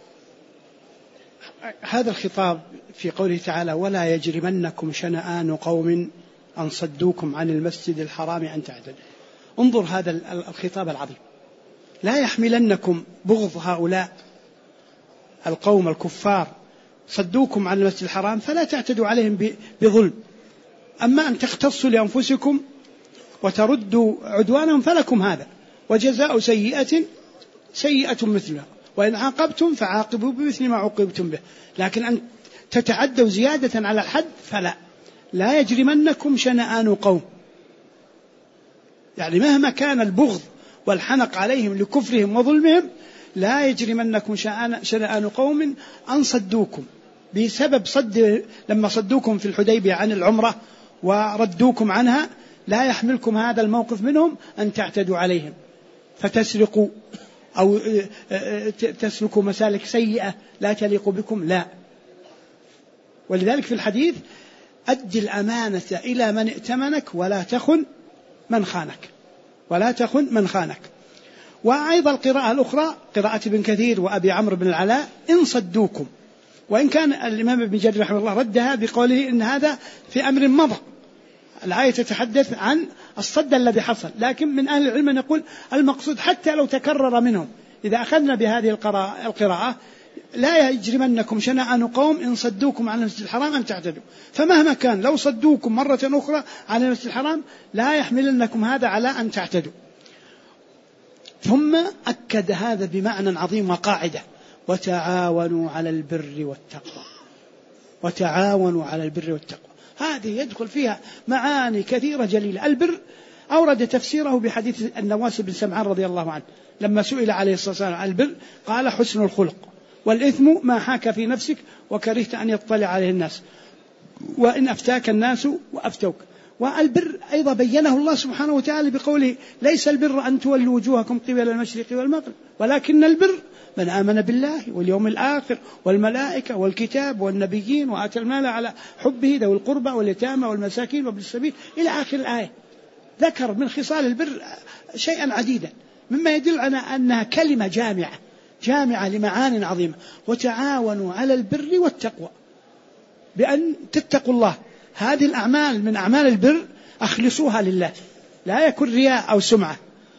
الخطاب في قوله تعالى ولا يجرمنكم شنآن قوم أن صدوكم عن المسجد الحرام أن تعتدوا. انظر هذا الخطاب العظيم. لا يحملنكم بغض هؤلاء القوم الكفار صدوكم عن المسجد الحرام فلا تعتدوا عليهم بظلم. أما أن تختصوا لأنفسكم وتردوا عدوانهم فلكم هذا، وجزاء سيئة مثلها، وإن عاقبتم فعاقبوا بمثل ما عوقبتم به. لكن أن تتعدوا زيادة على الحد فلا. لا يجرمنكم شنآن قوم، يعني مهما كان البغض والحنق عليهم لكفرهم وظلمهم لا يجرمنكم شنآن قوم أن صدوكم بسبب لما صدوكم في الحديبية عن العمرة وردوكم عنها، لا يحملكم هذا الموقف منهم أن تعتدوا عليهم فتسرقوا أو تسلكوا مسالك سيئة لا تليق بكم، لا. ولذلك في الحديث أدي الأمانة إلى من ائتمنك ولا تخن من خانك. وأيضا القراءة الأخرى قراءة ابن كثير وأبي عمرو بن العلاء إن صدوكم، وإن كان الإمام ابن جرير رحمه الله ردها بقوله إن هذا في أمر مضى. الآية تتحدث عن الصد الذي حصل، لكن من أهل العلم يقول المقصود حتى لو تكرر منهم، إذا أخذنا بهذه القراءة لا يجرمنكم شنآن قوم إن صدوكم عن المسجد الحرام أن تعتدوا. فمهما كان لو صدوكم مرة أخرى عن المسجد الحرام لا يحملنكم هذا على أن تعتدوا. ثم أكد هذا بمعنى عظيم وقاعدة وتعاونوا على البر والتقوى. وتعاونوا على البر والتقوى، هذه يدخل فيها معاني كثيرة جليلة. البر أورد تفسيره بحديث النواس بن سمعان رضي الله عنه لما سئل عليه الصلاة والسلام عن البر قال: حسن الخلق، والإثم ما حاك في نفسك وكرهت أن يطلع عليه الناس، وإن أفتاك الناس وأفتوك. والبر أيضا بينه الله سبحانه وتعالى بقوله: ليس البر أن تولوا وجوهكم قبل المشرق والمغرب ولكن البر من آمن بالله واليوم الآخر والملائكة والكتاب والنبيين وآتى المال على حبه ذوي القربى واليتامى والمساكين وابن السبيل إلى آخر الآية. ذكر من خصال البر شيئا عديدا مما يدل على أنها كلمة جامعة لمعان عظيمة. وتعاونوا على البر والتقوى، بأن تتقوا الله. هذه الأعمال من أعمال البر أخلصوها لله، لا يكون رياء أو سمعة.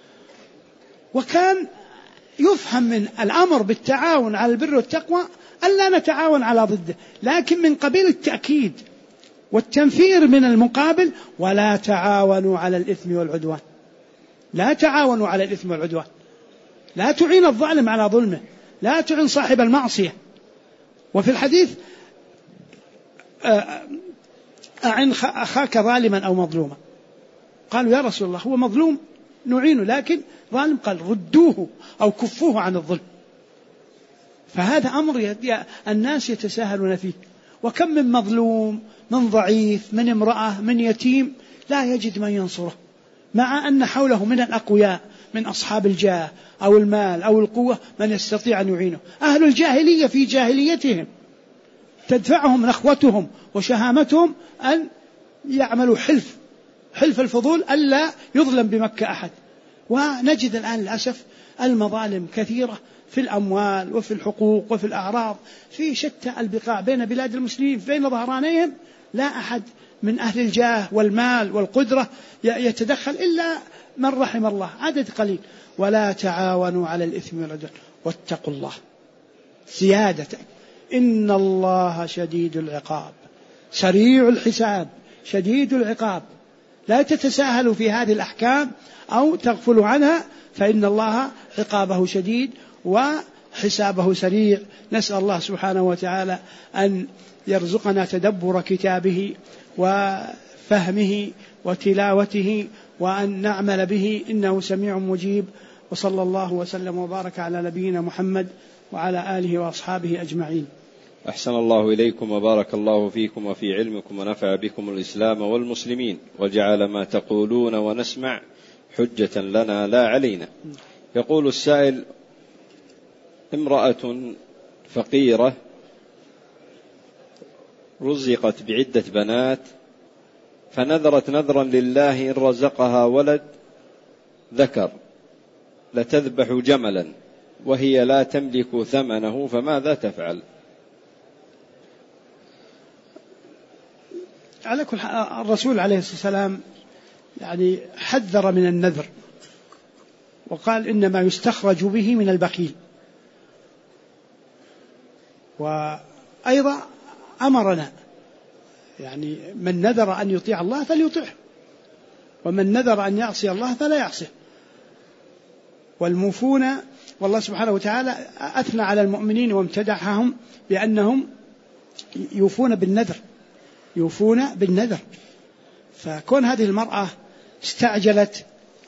وكان يفهم من الأمر بالتعاون على البر والتقوى ألا نتعاون على ضده، لكن من قبيل التأكيد والتنفير من المقابل: ولا تعاونوا على الإثم والعدوان. لا تعاونوا على الإثم والعدوان، لا تعين الظالم على ظلمه، لا تعين صاحب المعصية. وفي الحديث: أعن أخاك ظالما أو مظلوما. قالوا: يا رسول الله هو مظلوم نعينه، لكن ظالم. قال: ردوه أو كفوه عن الظلم. فهذا أمر الناس يتساهلون فيه. وكم من مظلوم، من ضعيف، من امرأة، من يتيم لا يجد من ينصره، مع أن حوله من الأقوياء من أصحاب الجاه أو المال أو القوة من يستطيع أن يعينه. أهل الجاهلية في جاهليتهم تدفعهم نخوتهم وشهامتهم أن يعملوا حلف الفضول ألا يظلم بمكة أحد. ونجد الآن للأسف المظالم كثيرة في الأموال وفي الحقوق وفي الأعراض في شتى البقاع بين بلاد المسلمين، بين ظهرانيهم لا أحد من أهل الجاه والمال والقدرة يتدخل إلا من رحم الله، عدد قليل. ولا تعاونوا على الإثم والعدوان واتقوا الله. زيادة: إن الله شديد العقاب سريع الحساب شديد العقاب. لا تتساهلوا في هذه الأحكام أو تغفلوا عنها، فإن الله عقابه شديد وحسابه سريع. نسأل الله سبحانه وتعالى أن يرزقنا تدبر كتابه وفهمه وتلاوته وأن نعمل به، إنه سميع مجيب. وصلى الله وسلم وبارك على نبينا محمد وعلى آله وأصحابه أجمعين. أحسن الله إليكم وبارك الله فيكم وفي علمكم ونفع بكم الإسلام والمسلمين، وجعل ما تقولون ونسمع حجة لنا لا علينا. يقول السائل: امرأة فقيرة رزقت بعدة بنات، فنذرت نذرا لله إن رزقها ولد ذكر لتذبح جملا وهي لا تملك ثمنه، فماذا تفعل؟ على كل حال الرسول عليه الصلاة والسلام يعني حذر من النذر، وقال: إنما يستخرج به من البخيل. وأيضا أمرنا يعني من نذر أن يطيع الله فليطيعه، ومن نذر أن يعصي الله فلا يعصيه. والموفون، والله سبحانه وتعالى أثنى على المؤمنين وامتدحهم بأنهم يوفون بالنذر. فكون هذه المرأة استعجلت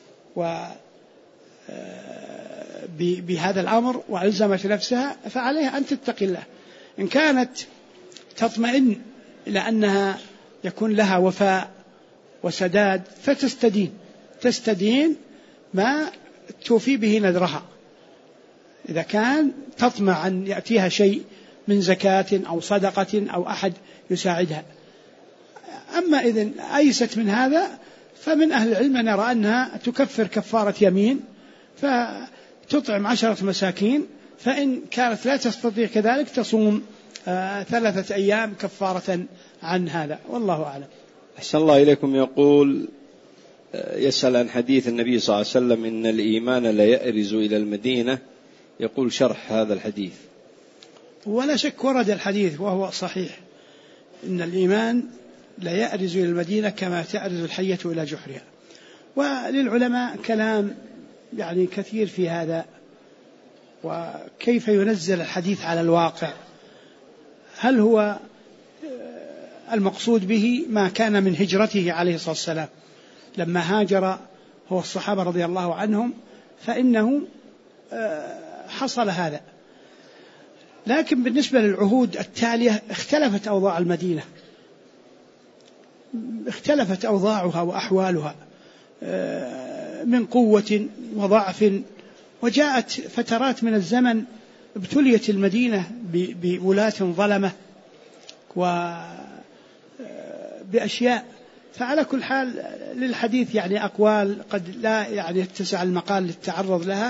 بهذا الأمر وألزمت نفسها، فعليها أن تتقي الله. إن كانت تطمئن إلى أنها يكون لها وفاء وسداد فتستدين ما توفي به نذرها، إذا كان تطمع أن يأتيها شيء من زكاة أو صدقة أو أحد يساعدها. أما إذن أيست من هذا فمن أهل العلم نرى أنها تكفر كفارة يمين، فتطعم 10 مساكين، فإن كانت لا تستطيع كذلك تصوم 3 أيام كفارة عن هذا، والله أعلم. أحسن الله إليكم. يقول يسأل عن حديث النبي صلى الله عليه وسلم: إن الإيمان لا يأرز إلى المدينة. يقول شرح هذا الحديث. ولا شك ورد الحديث وهو صحيح، إن الإيمان لا يأرز إلى المدينة كما تأرز الحية إلى جحرها. وللعلماء كلام يعني كثير في هذا، وكيف ينزل الحديث على الواقع. هل هو المقصود به ما كان من هجرته عليه الصلاة والسلام لما هاجر هو الصحابة رضي الله عنهم، فإنه حصل هذا. لكن بالنسبة للعهود التالية اختلفت أوضاع المدينة، اختلفت أوضاعها وأحوالها من قوة وضعف، وجاءت فترات من الزمن ابتليت المدينة بولاة ظلمة وبأشياء. فعلى كل حال للحديث يعني أقوال قد لا يعني يتسع المقال للتعرض لها،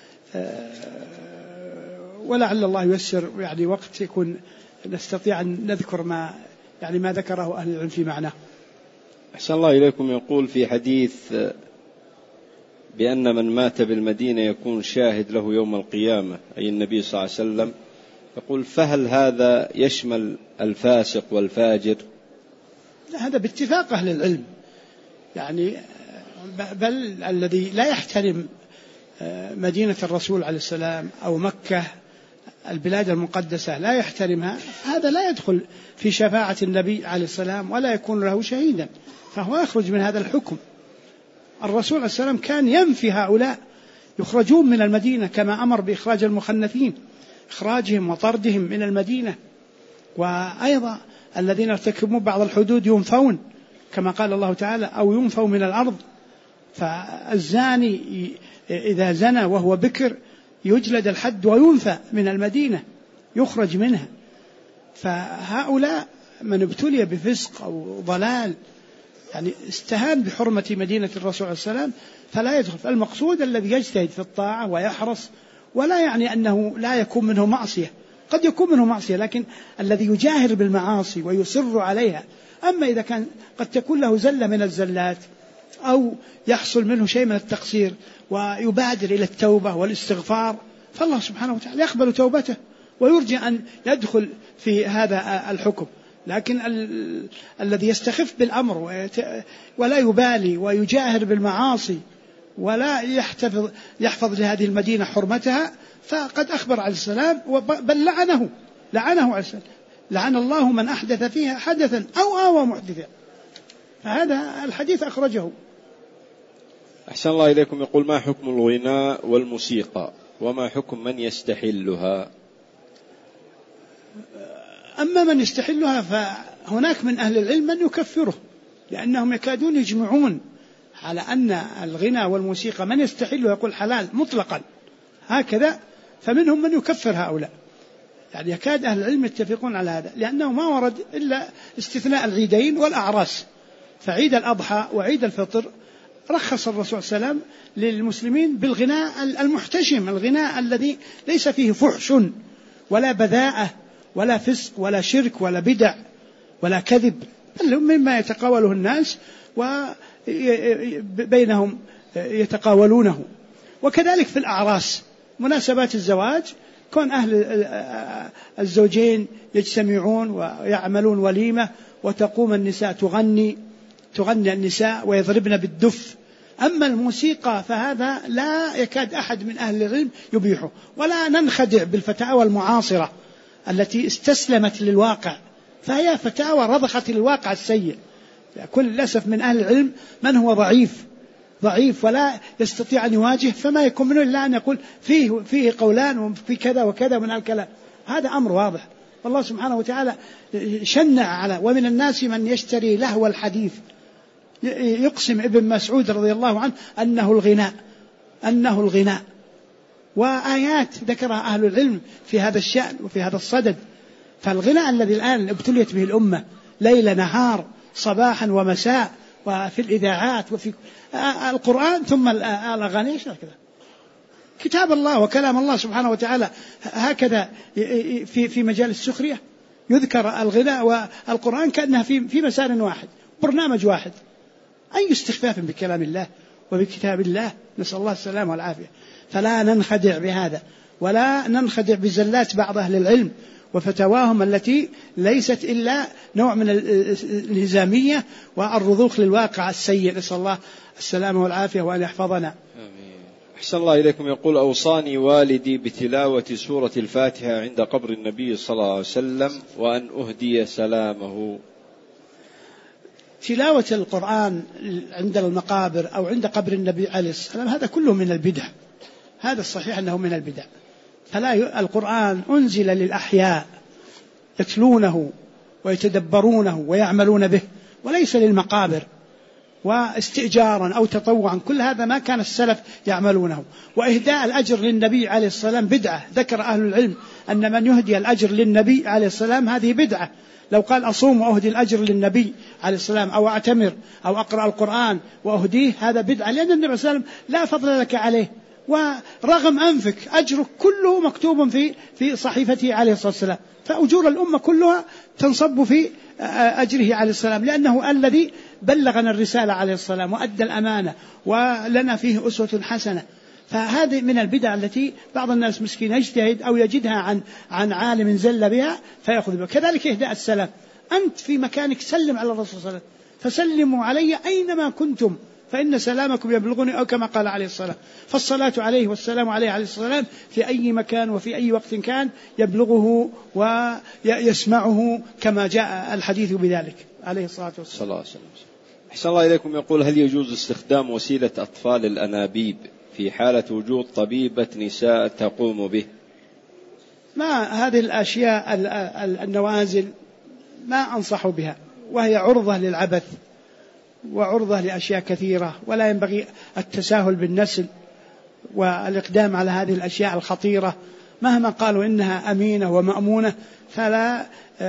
ولعل الله ييسر يعني وقت يكون نستطيع أن نذكر ما ذكره أهل العلم في معناه. أحسن الله إليكم. يقول في حديث بأن من مات بالمدينة يكون شاهد له يوم القيامة، أي النبي صلى الله عليه وسلم، يقول فهل هذا يشمل الفاسق والفاجر؟ هذا باتفاق أهل العلم، يعني بل الذي لا يحترم مدينة الرسول عليه السلام أو مكة البلاد المقدسة لا يحترمها، هذا لا يدخل في شفاعة النبي عليه السلام ولا يكون له شهيدا، فهو يخرج من هذا الحكم. الرسول عليه السلام كان ينفي هؤلاء يخرجون من المدينة كما أمر بإخراج المخنثين، إخراجهم وطردهم من المدينة. وأيضا الذين ارتكبوا بعض الحدود ينفون كما قال الله تعالى أو ينفوا من الأرض. فالزاني إذا زنى وهو بكر يجلد الحد وينفى من المدينة، يخرج منها. فهؤلاء من ابتلي بفسق أو ضلال يعني استهان بحرمة مدينة الرسول عليه السلام فلا يدخل. فالمقصود الذي يجتهد في الطاعة ويحرص، ولا يعني أنه لا يكون منه معصية، قد يكون منه معصية، لكن الذي يجاهر بالمعاصي ويصر عليها. أما إذا كان قد تكون له زلة من الزلات أو يحصل منه شيء من التقصير ويبادر إلى التوبة والاستغفار، فالله سبحانه وتعالى يقبل توبته ويرجى أن يدخل في هذا الحكم. لكن الذي يستخف بالأمر ولا يبالي ويجاهر بالمعاصي ولا يحفظ لهذه المدينة حرمتها، فقد أخبر عليه السلام بل لعنه عليه السلام، لعن الله من أحدث فيها حدثا أو آوى محدثا. فهذا الحديث أخرجه. أحسن الله إليكم. يقول ما حكم الغناء والموسيقى وما حكم من يستحلها؟ أما من يستحلها فهناك من أهل العلم من يكفره، لأنهم يكادون يجمعون على أن الغناء والموسيقى من يستحلها يقول حلال مطلقا هكذا، فمنهم من يكفر هؤلاء. يعني يكاد أهل العلم يتفقون على هذا، لأنه ما ورد إلا استثناء العيدين والأعراس. فعيد الأضحى وعيد الفطر رخص الرسول صلى الله عليه وسلم للمسلمين بالغناء المحتشم، الغناء الذي ليس فيه فحش ولا بذاءة ولا فسق ولا شرك ولا بدع ولا كذب، بل مما يتقاوله الناس وبينهم يتقاولونه. وكذلك في الأعراس مناسبات الزواج، كون أهل الزوجين يجتمعون ويعملون وليمة وتقوم النساء تغني النساء ويضربن بالدف. أما الموسيقى فهذا لا يكاد أحد من أهل العلم يبيحه، ولا ننخدع بالفتاوى المعاصرة التي استسلمت للواقع، فهي فتاوى رضخت للواقع السيء. كل للأسف من أهل العلم من هو ضعيف ولا يستطيع أن يواجه، فما يكون منه إلا أن يقول فيه قولان وفي كذا وكذا من الكلام. هذا أمر واضح، والله سبحانه وتعالى شنع على ومن الناس من يشتري لهو الحديث. يقسم ابن مسعود رضي الله عنه أنه الغناء، وآيات ذكرها أهل العلم في هذا الشأن وفي هذا الصدد. فالغناء الذي الآن ابتليت به الأمة ليل نهار صباحا ومساء وفي الإذاعات وفي القرآن ثم الأغاني كذا، كتاب الله وكلام الله سبحانه وتعالى هكذا في مجال السخرية يذكر الغناء والقرآن كأنها في مسار واحد، برنامج واحد. أي استخفاف بكلام الله وبكتاب الله، نسأل الله السلامة والعافية. فلا ننخدع بهذا، ولا ننخدع بزلات بعض أهل العلم وفتواهم التي ليست إلا نوع من الانهزامية والرضوخ للواقع السيء. نسأل الله السلامة والعافية وأن يحفظنا. أحسن الله إليكم. يقول أوصاني والدي بتلاوة سورة الفاتحة عند قبر النبي صلى الله عليه وسلم وأن أهدي سلامه. تلاوة القرآن عند المقابر أو عند قبر النبي عليه السلام هذا كله من البدع، هذا الصحيح أنه من البدع. القرآن أنزل للأحياء يتلونه ويتدبرونه ويعملون به، وليس للمقابر واستئجارا أو تطوعا، كل هذا ما كان السلف يعملونه. وإهداء الأجر للنبي عليه السلام بدعة، ذكر أهل العلم أن من يهدي الأجر للنبي عليه السلام هذه بدعة. لو قال أصوم وأهدي الأجر للنبي عليه السلام أو أعتمر أو أقرأ القرآن وأهديه هذا بدعة، لأن النبي صلى الله عليه وسلم لا فضل لك عليه، ورغم أنفك أجرك كله مكتوب في صحيفته عليه الصلاة والسلام، فأجور الأمة كلها تنصب في أجره عليه السلام، لأنه الذي بلغنا الرسالة عليه السلام وأدى الأمانة ولنا فيه أسوة حسنة. فهذه من البدع التي بعض الناس مسكين يجتهد أو يجدها عن عالم زل بها فيأخذ بها. كذلك إهداء السلام، أنت في مكانك سلم على الرسول صلى الله عليه وسلم، فسلموا علي أينما كنتم فإن سلامكم يبلغني، أو كما قال عليه الصلاة. فالصلاة عليه والسلام عليه عليه السلام في أي مكان وفي أي وقت كان يبلغه ويسمعه كما جاء الحديث بذلك عليه الصلاة والسلام. أحسن الله إليكم. يقول هل يجوز استخدام وسيلة أطفال الأنابيب في حالة وجود طبيبة نساء تقوم به؟ ما هذه الأشياء النوازل ما أنصح بها، وهي عرضة للعبث وعرضة لأشياء كثيرة، ولا ينبغي التساهل بالنسل والإقدام على هذه الأشياء الخطيرة. مهما قالوا إنها أمينة ومأمونة فلا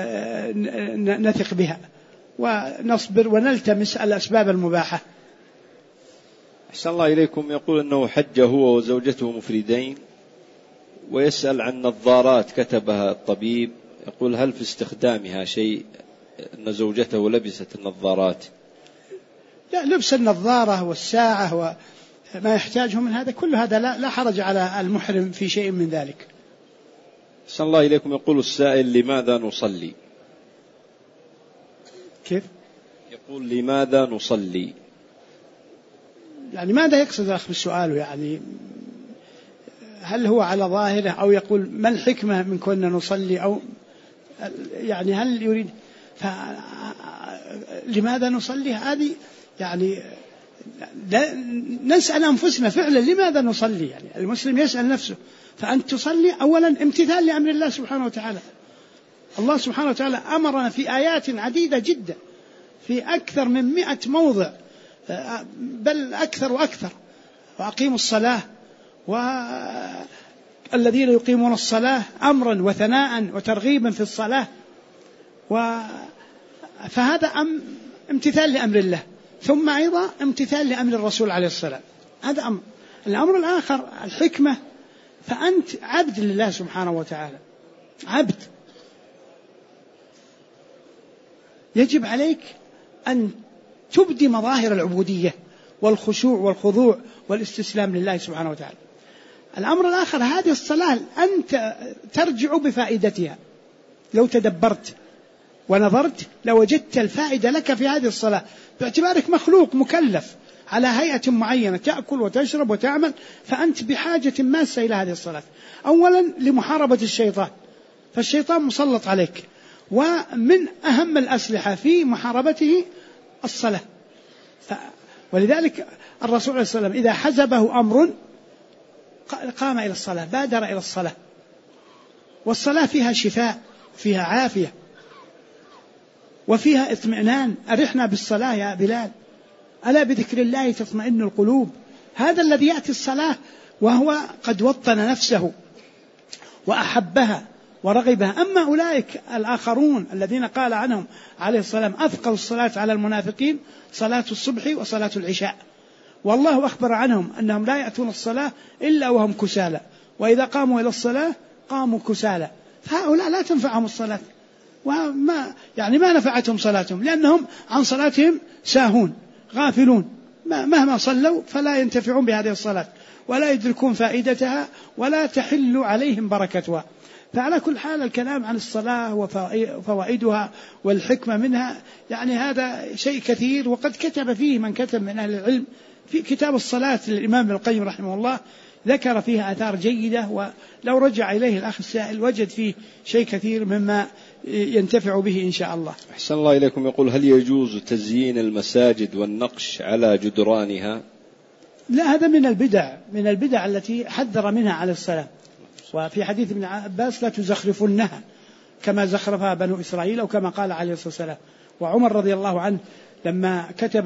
نثق بها، ونصبر ونلتمس الأسباب المباحة. أحسن الله إليكم. يقول أنه حج هو وزوجته مفردين، ويسأل عن نظارات كتبها الطبيب، يقول هل في استخدامها شيء أن زوجته لبست النظارات؟ لا، لبس النظارة والساعة وما يحتاجه من هذا كل هذا لا حرج على المحرم في شيء من ذلك. أحسن الله إليكم. يقول السائل لماذا نصلي؟ كيف؟ يقول لماذا نصلي؟ يعني ماذا يقصد الأخ بالسؤال؟ يعني هل هو على ظاهره أو يقول ما الحكمة من كنا نصلي، أو يعني هل يريد لماذا نصلي؟ هذه يعني نسأل أنفسنا فعلا لماذا نصلي. يعني المسلم يسأل نفسه. فأن تصلي أولا امتثال لأمر الله سبحانه وتعالى. الله سبحانه وتعالى أمرنا في آيات عديدة جدا في أكثر من 100 موضع، بل أكثر وأكثر. وأقيموا الصلاة، والذين يقيمون الصلاة أمرا وثناء وترغيبا في الصلاة. فهذا امتثال لأمر الله، ثم أيضا امتثال لأمر الرسول عليه الصلاة. هذا أمر. الأمر الآخر الحكمة، فأنت عبد لله سبحانه وتعالى، عبد، يجب عليك أن تبدي مظاهر العبودية والخشوع والخضوع والاستسلام لله سبحانه وتعالى. الأمر الآخر هذه الصلاة أنت ترجع بفائدتها، لو تدبرت ونظرت لوجدت الفائدة لك في هذه الصلاة، باعتبارك مخلوق مكلف على هيئة معينة تأكل وتشرب وتعمل، فأنت بحاجة ماسة إلى هذه الصلاة. أولا لمحاربة الشيطان، فالشيطان مسلط عليك، ومن أهم الأسلحة في محاربته الصلاة. ولذلك الرسول عليه الصلاة والسلام إذا حزبه أمر قام إلى الصلاة، بادر إلى الصلاة. والصلاة فيها شفاء، فيها عافية، وفيها اطمئنان. أرحنا بالصلاة يا بلال، ألا بذكر الله تطمئن القلوب. هذا الذي يأتي الصلاة وهو قد وطن نفسه وأحبها ورغبها. أما أولئك الآخرون الذين قال عنهم عليه السلام أثقل الصلاة على المنافقين صلاة الصبح وصلاة العشاء، والله أخبر عنهم أنهم لا يأتون الصلاة إلا وهم كسالى، وإذا قاموا إلى الصلاة قاموا كسالى. فهؤلاء لا تنفعهم الصلاة، وما يعني ما نفعتهم صلاتهم، لأنهم عن صلاتهم ساهون غافلون، مهما صلوا فلا ينتفعون بهذه الصلاة ولا يدركون فائدتها ولا تحل عليهم بركتها. فعلى كل حال الكلام عن الصلاة وفوائدها والحكمة منها يعني هذا شيء كثير، وقد كتب فيه من كتب من أهل العلم في كتاب الصلاة للإمام ابن القيم رحمه الله ذكر فيها آثار جيدة، ولو رجع إليه الأخ السائل وجد فيه شيء كثير مما ينتفع به إن شاء الله. أحسن الله إليكم. يقول: هل يجوز تزيين المساجد والنقش على جدرانها؟ لا، هذا من البدع التي حذر منها عليه السلام. وفي حديث ابن عباس: لا تزخرفنها كما زخرفها بنو إسرائيل، أو كما قال عليه الصلاة والسلام. وعمر رضي الله عنه لما كتب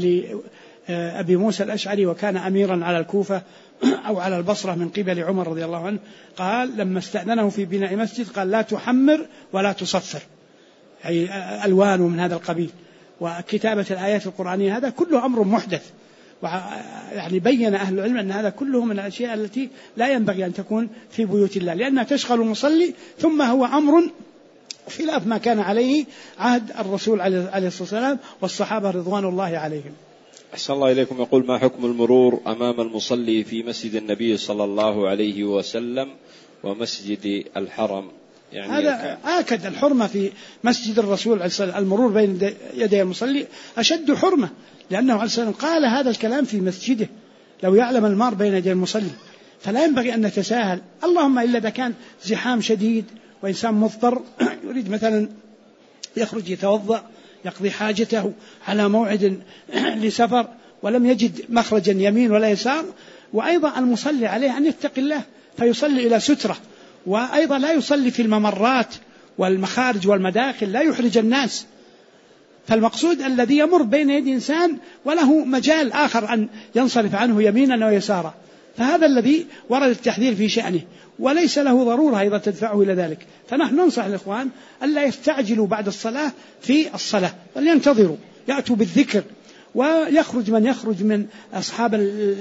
لأبي موسى الأشعري وكان أميرا على الكوفة أو على البصرة من قبل عمر رضي الله عنه، قال لما استأذنه في بناء مسجد قال: لا تحمر ولا تصفر، أي ألوان من هذا القبيل. وكتابة الآيات القرآنية هذا كله أمر محدث، يعني بين أهل العلم أن هذا كله من الأشياء التي لا ينبغي أن تكون في بيوت الله، لأنها تشغل المصلي، ثم هو أمر خلاف ما كان عليه عهد الرسول عليه الصلاة والسلام والصحابة رضوان الله عليهم. أحسن الله إليكم. يقول: ما حكم المرور أمام المصلي في مسجد النبي صلى الله عليه وسلم ومسجد الحرم؟ يعني هذا آكد الحرمة في مسجد الرسول عليه الصلاة والسلام، المرور بين يدي المصلي أشد حرمة، لأنه عليه الصلاة والسلام قال هذا الكلام في مسجده لو يعلم المار بين يدي المصلي، فلا ينبغي أن نتساهل. اللهم إلا إذا كان زحام شديد وإنسان مضطر يريد مثلا يخرج يتوضأ يقضي حاجته على موعد لسفر ولم يجد مخرجا يمين ولا يسار. وأيضا المصلي عليه أن يتقي الله فيصلي إلى سترة، وأيضا لا يصلي في الممرات والمخارج والمداخل، لا يحرج الناس. فالمقصود الذي يمر بين يدي إنسان وله مجال آخر أن ينصرف عنه يمينا أو يسارا، فهذا الذي ورد التحذير في شأنه، وليس له ضرورة أيضا تدفعه إلى ذلك. فنحن ننصح الإخوان ألا يستعجلوا بعد الصلاة في الصلاة، بل ينتظروا، يأتوا بالذكر، ويخرج من يخرج من أصحاب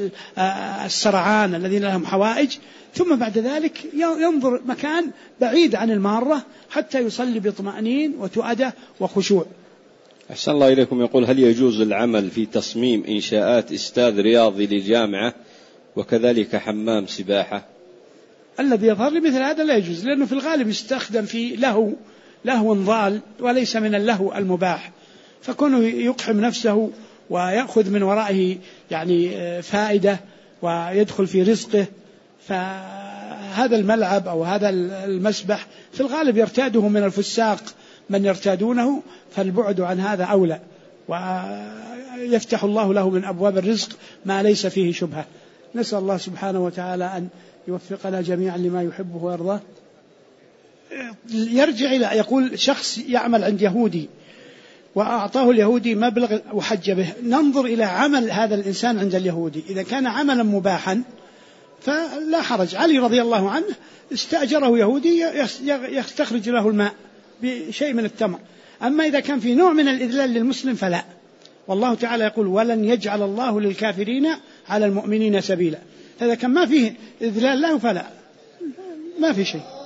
السرعان الذين لهم حوائج، ثم بعد ذلك ينظر مكان بعيد عن المارة حتى يصلي بطمأنين وتؤدة وخشوع. أحسن الله إليكم. يقول: هل يجوز العمل في تصميم إنشاءات استاد رياضي لجامعة وكذلك حمام سباحة؟ الذي يظهر لي مثل هذا لا يجوز، لأنه في الغالب يستخدم في لهو ضال وليس من اللهو المباح، فكونه يقحم نفسه ويأخذ من ورائه يعني فائدة ويدخل في رزقه، فهذا الملعب أو هذا المسبح في الغالب يرتاده من الفساق من يرتادونه، فالبعد عن هذا أولى، ويفتح الله له من أبواب الرزق ما ليس فيه شبهة. نسأل الله سبحانه وتعالى أن يوفقنا جميعا لما يحبه ويرضاه. يرجع إلى يقول شخص يعمل عند يهودي وأعطاه اليهودي مبلغ وحج به، ننظر إلى عمل هذا الإنسان عند اليهودي، إذا كان عملا مباحا فلا حرج. علي رضي الله عنه استأجره يهودي يستخرج له الماء بشيء من التمر، أما إذا كان في نوع من الإذلال للمسلم فلا. والله تعالى يقول: ولن يجعل الله للكافرين على المؤمنين سبيلا. فإذا كان ما فيه إذلال له فلا، ما في شيء.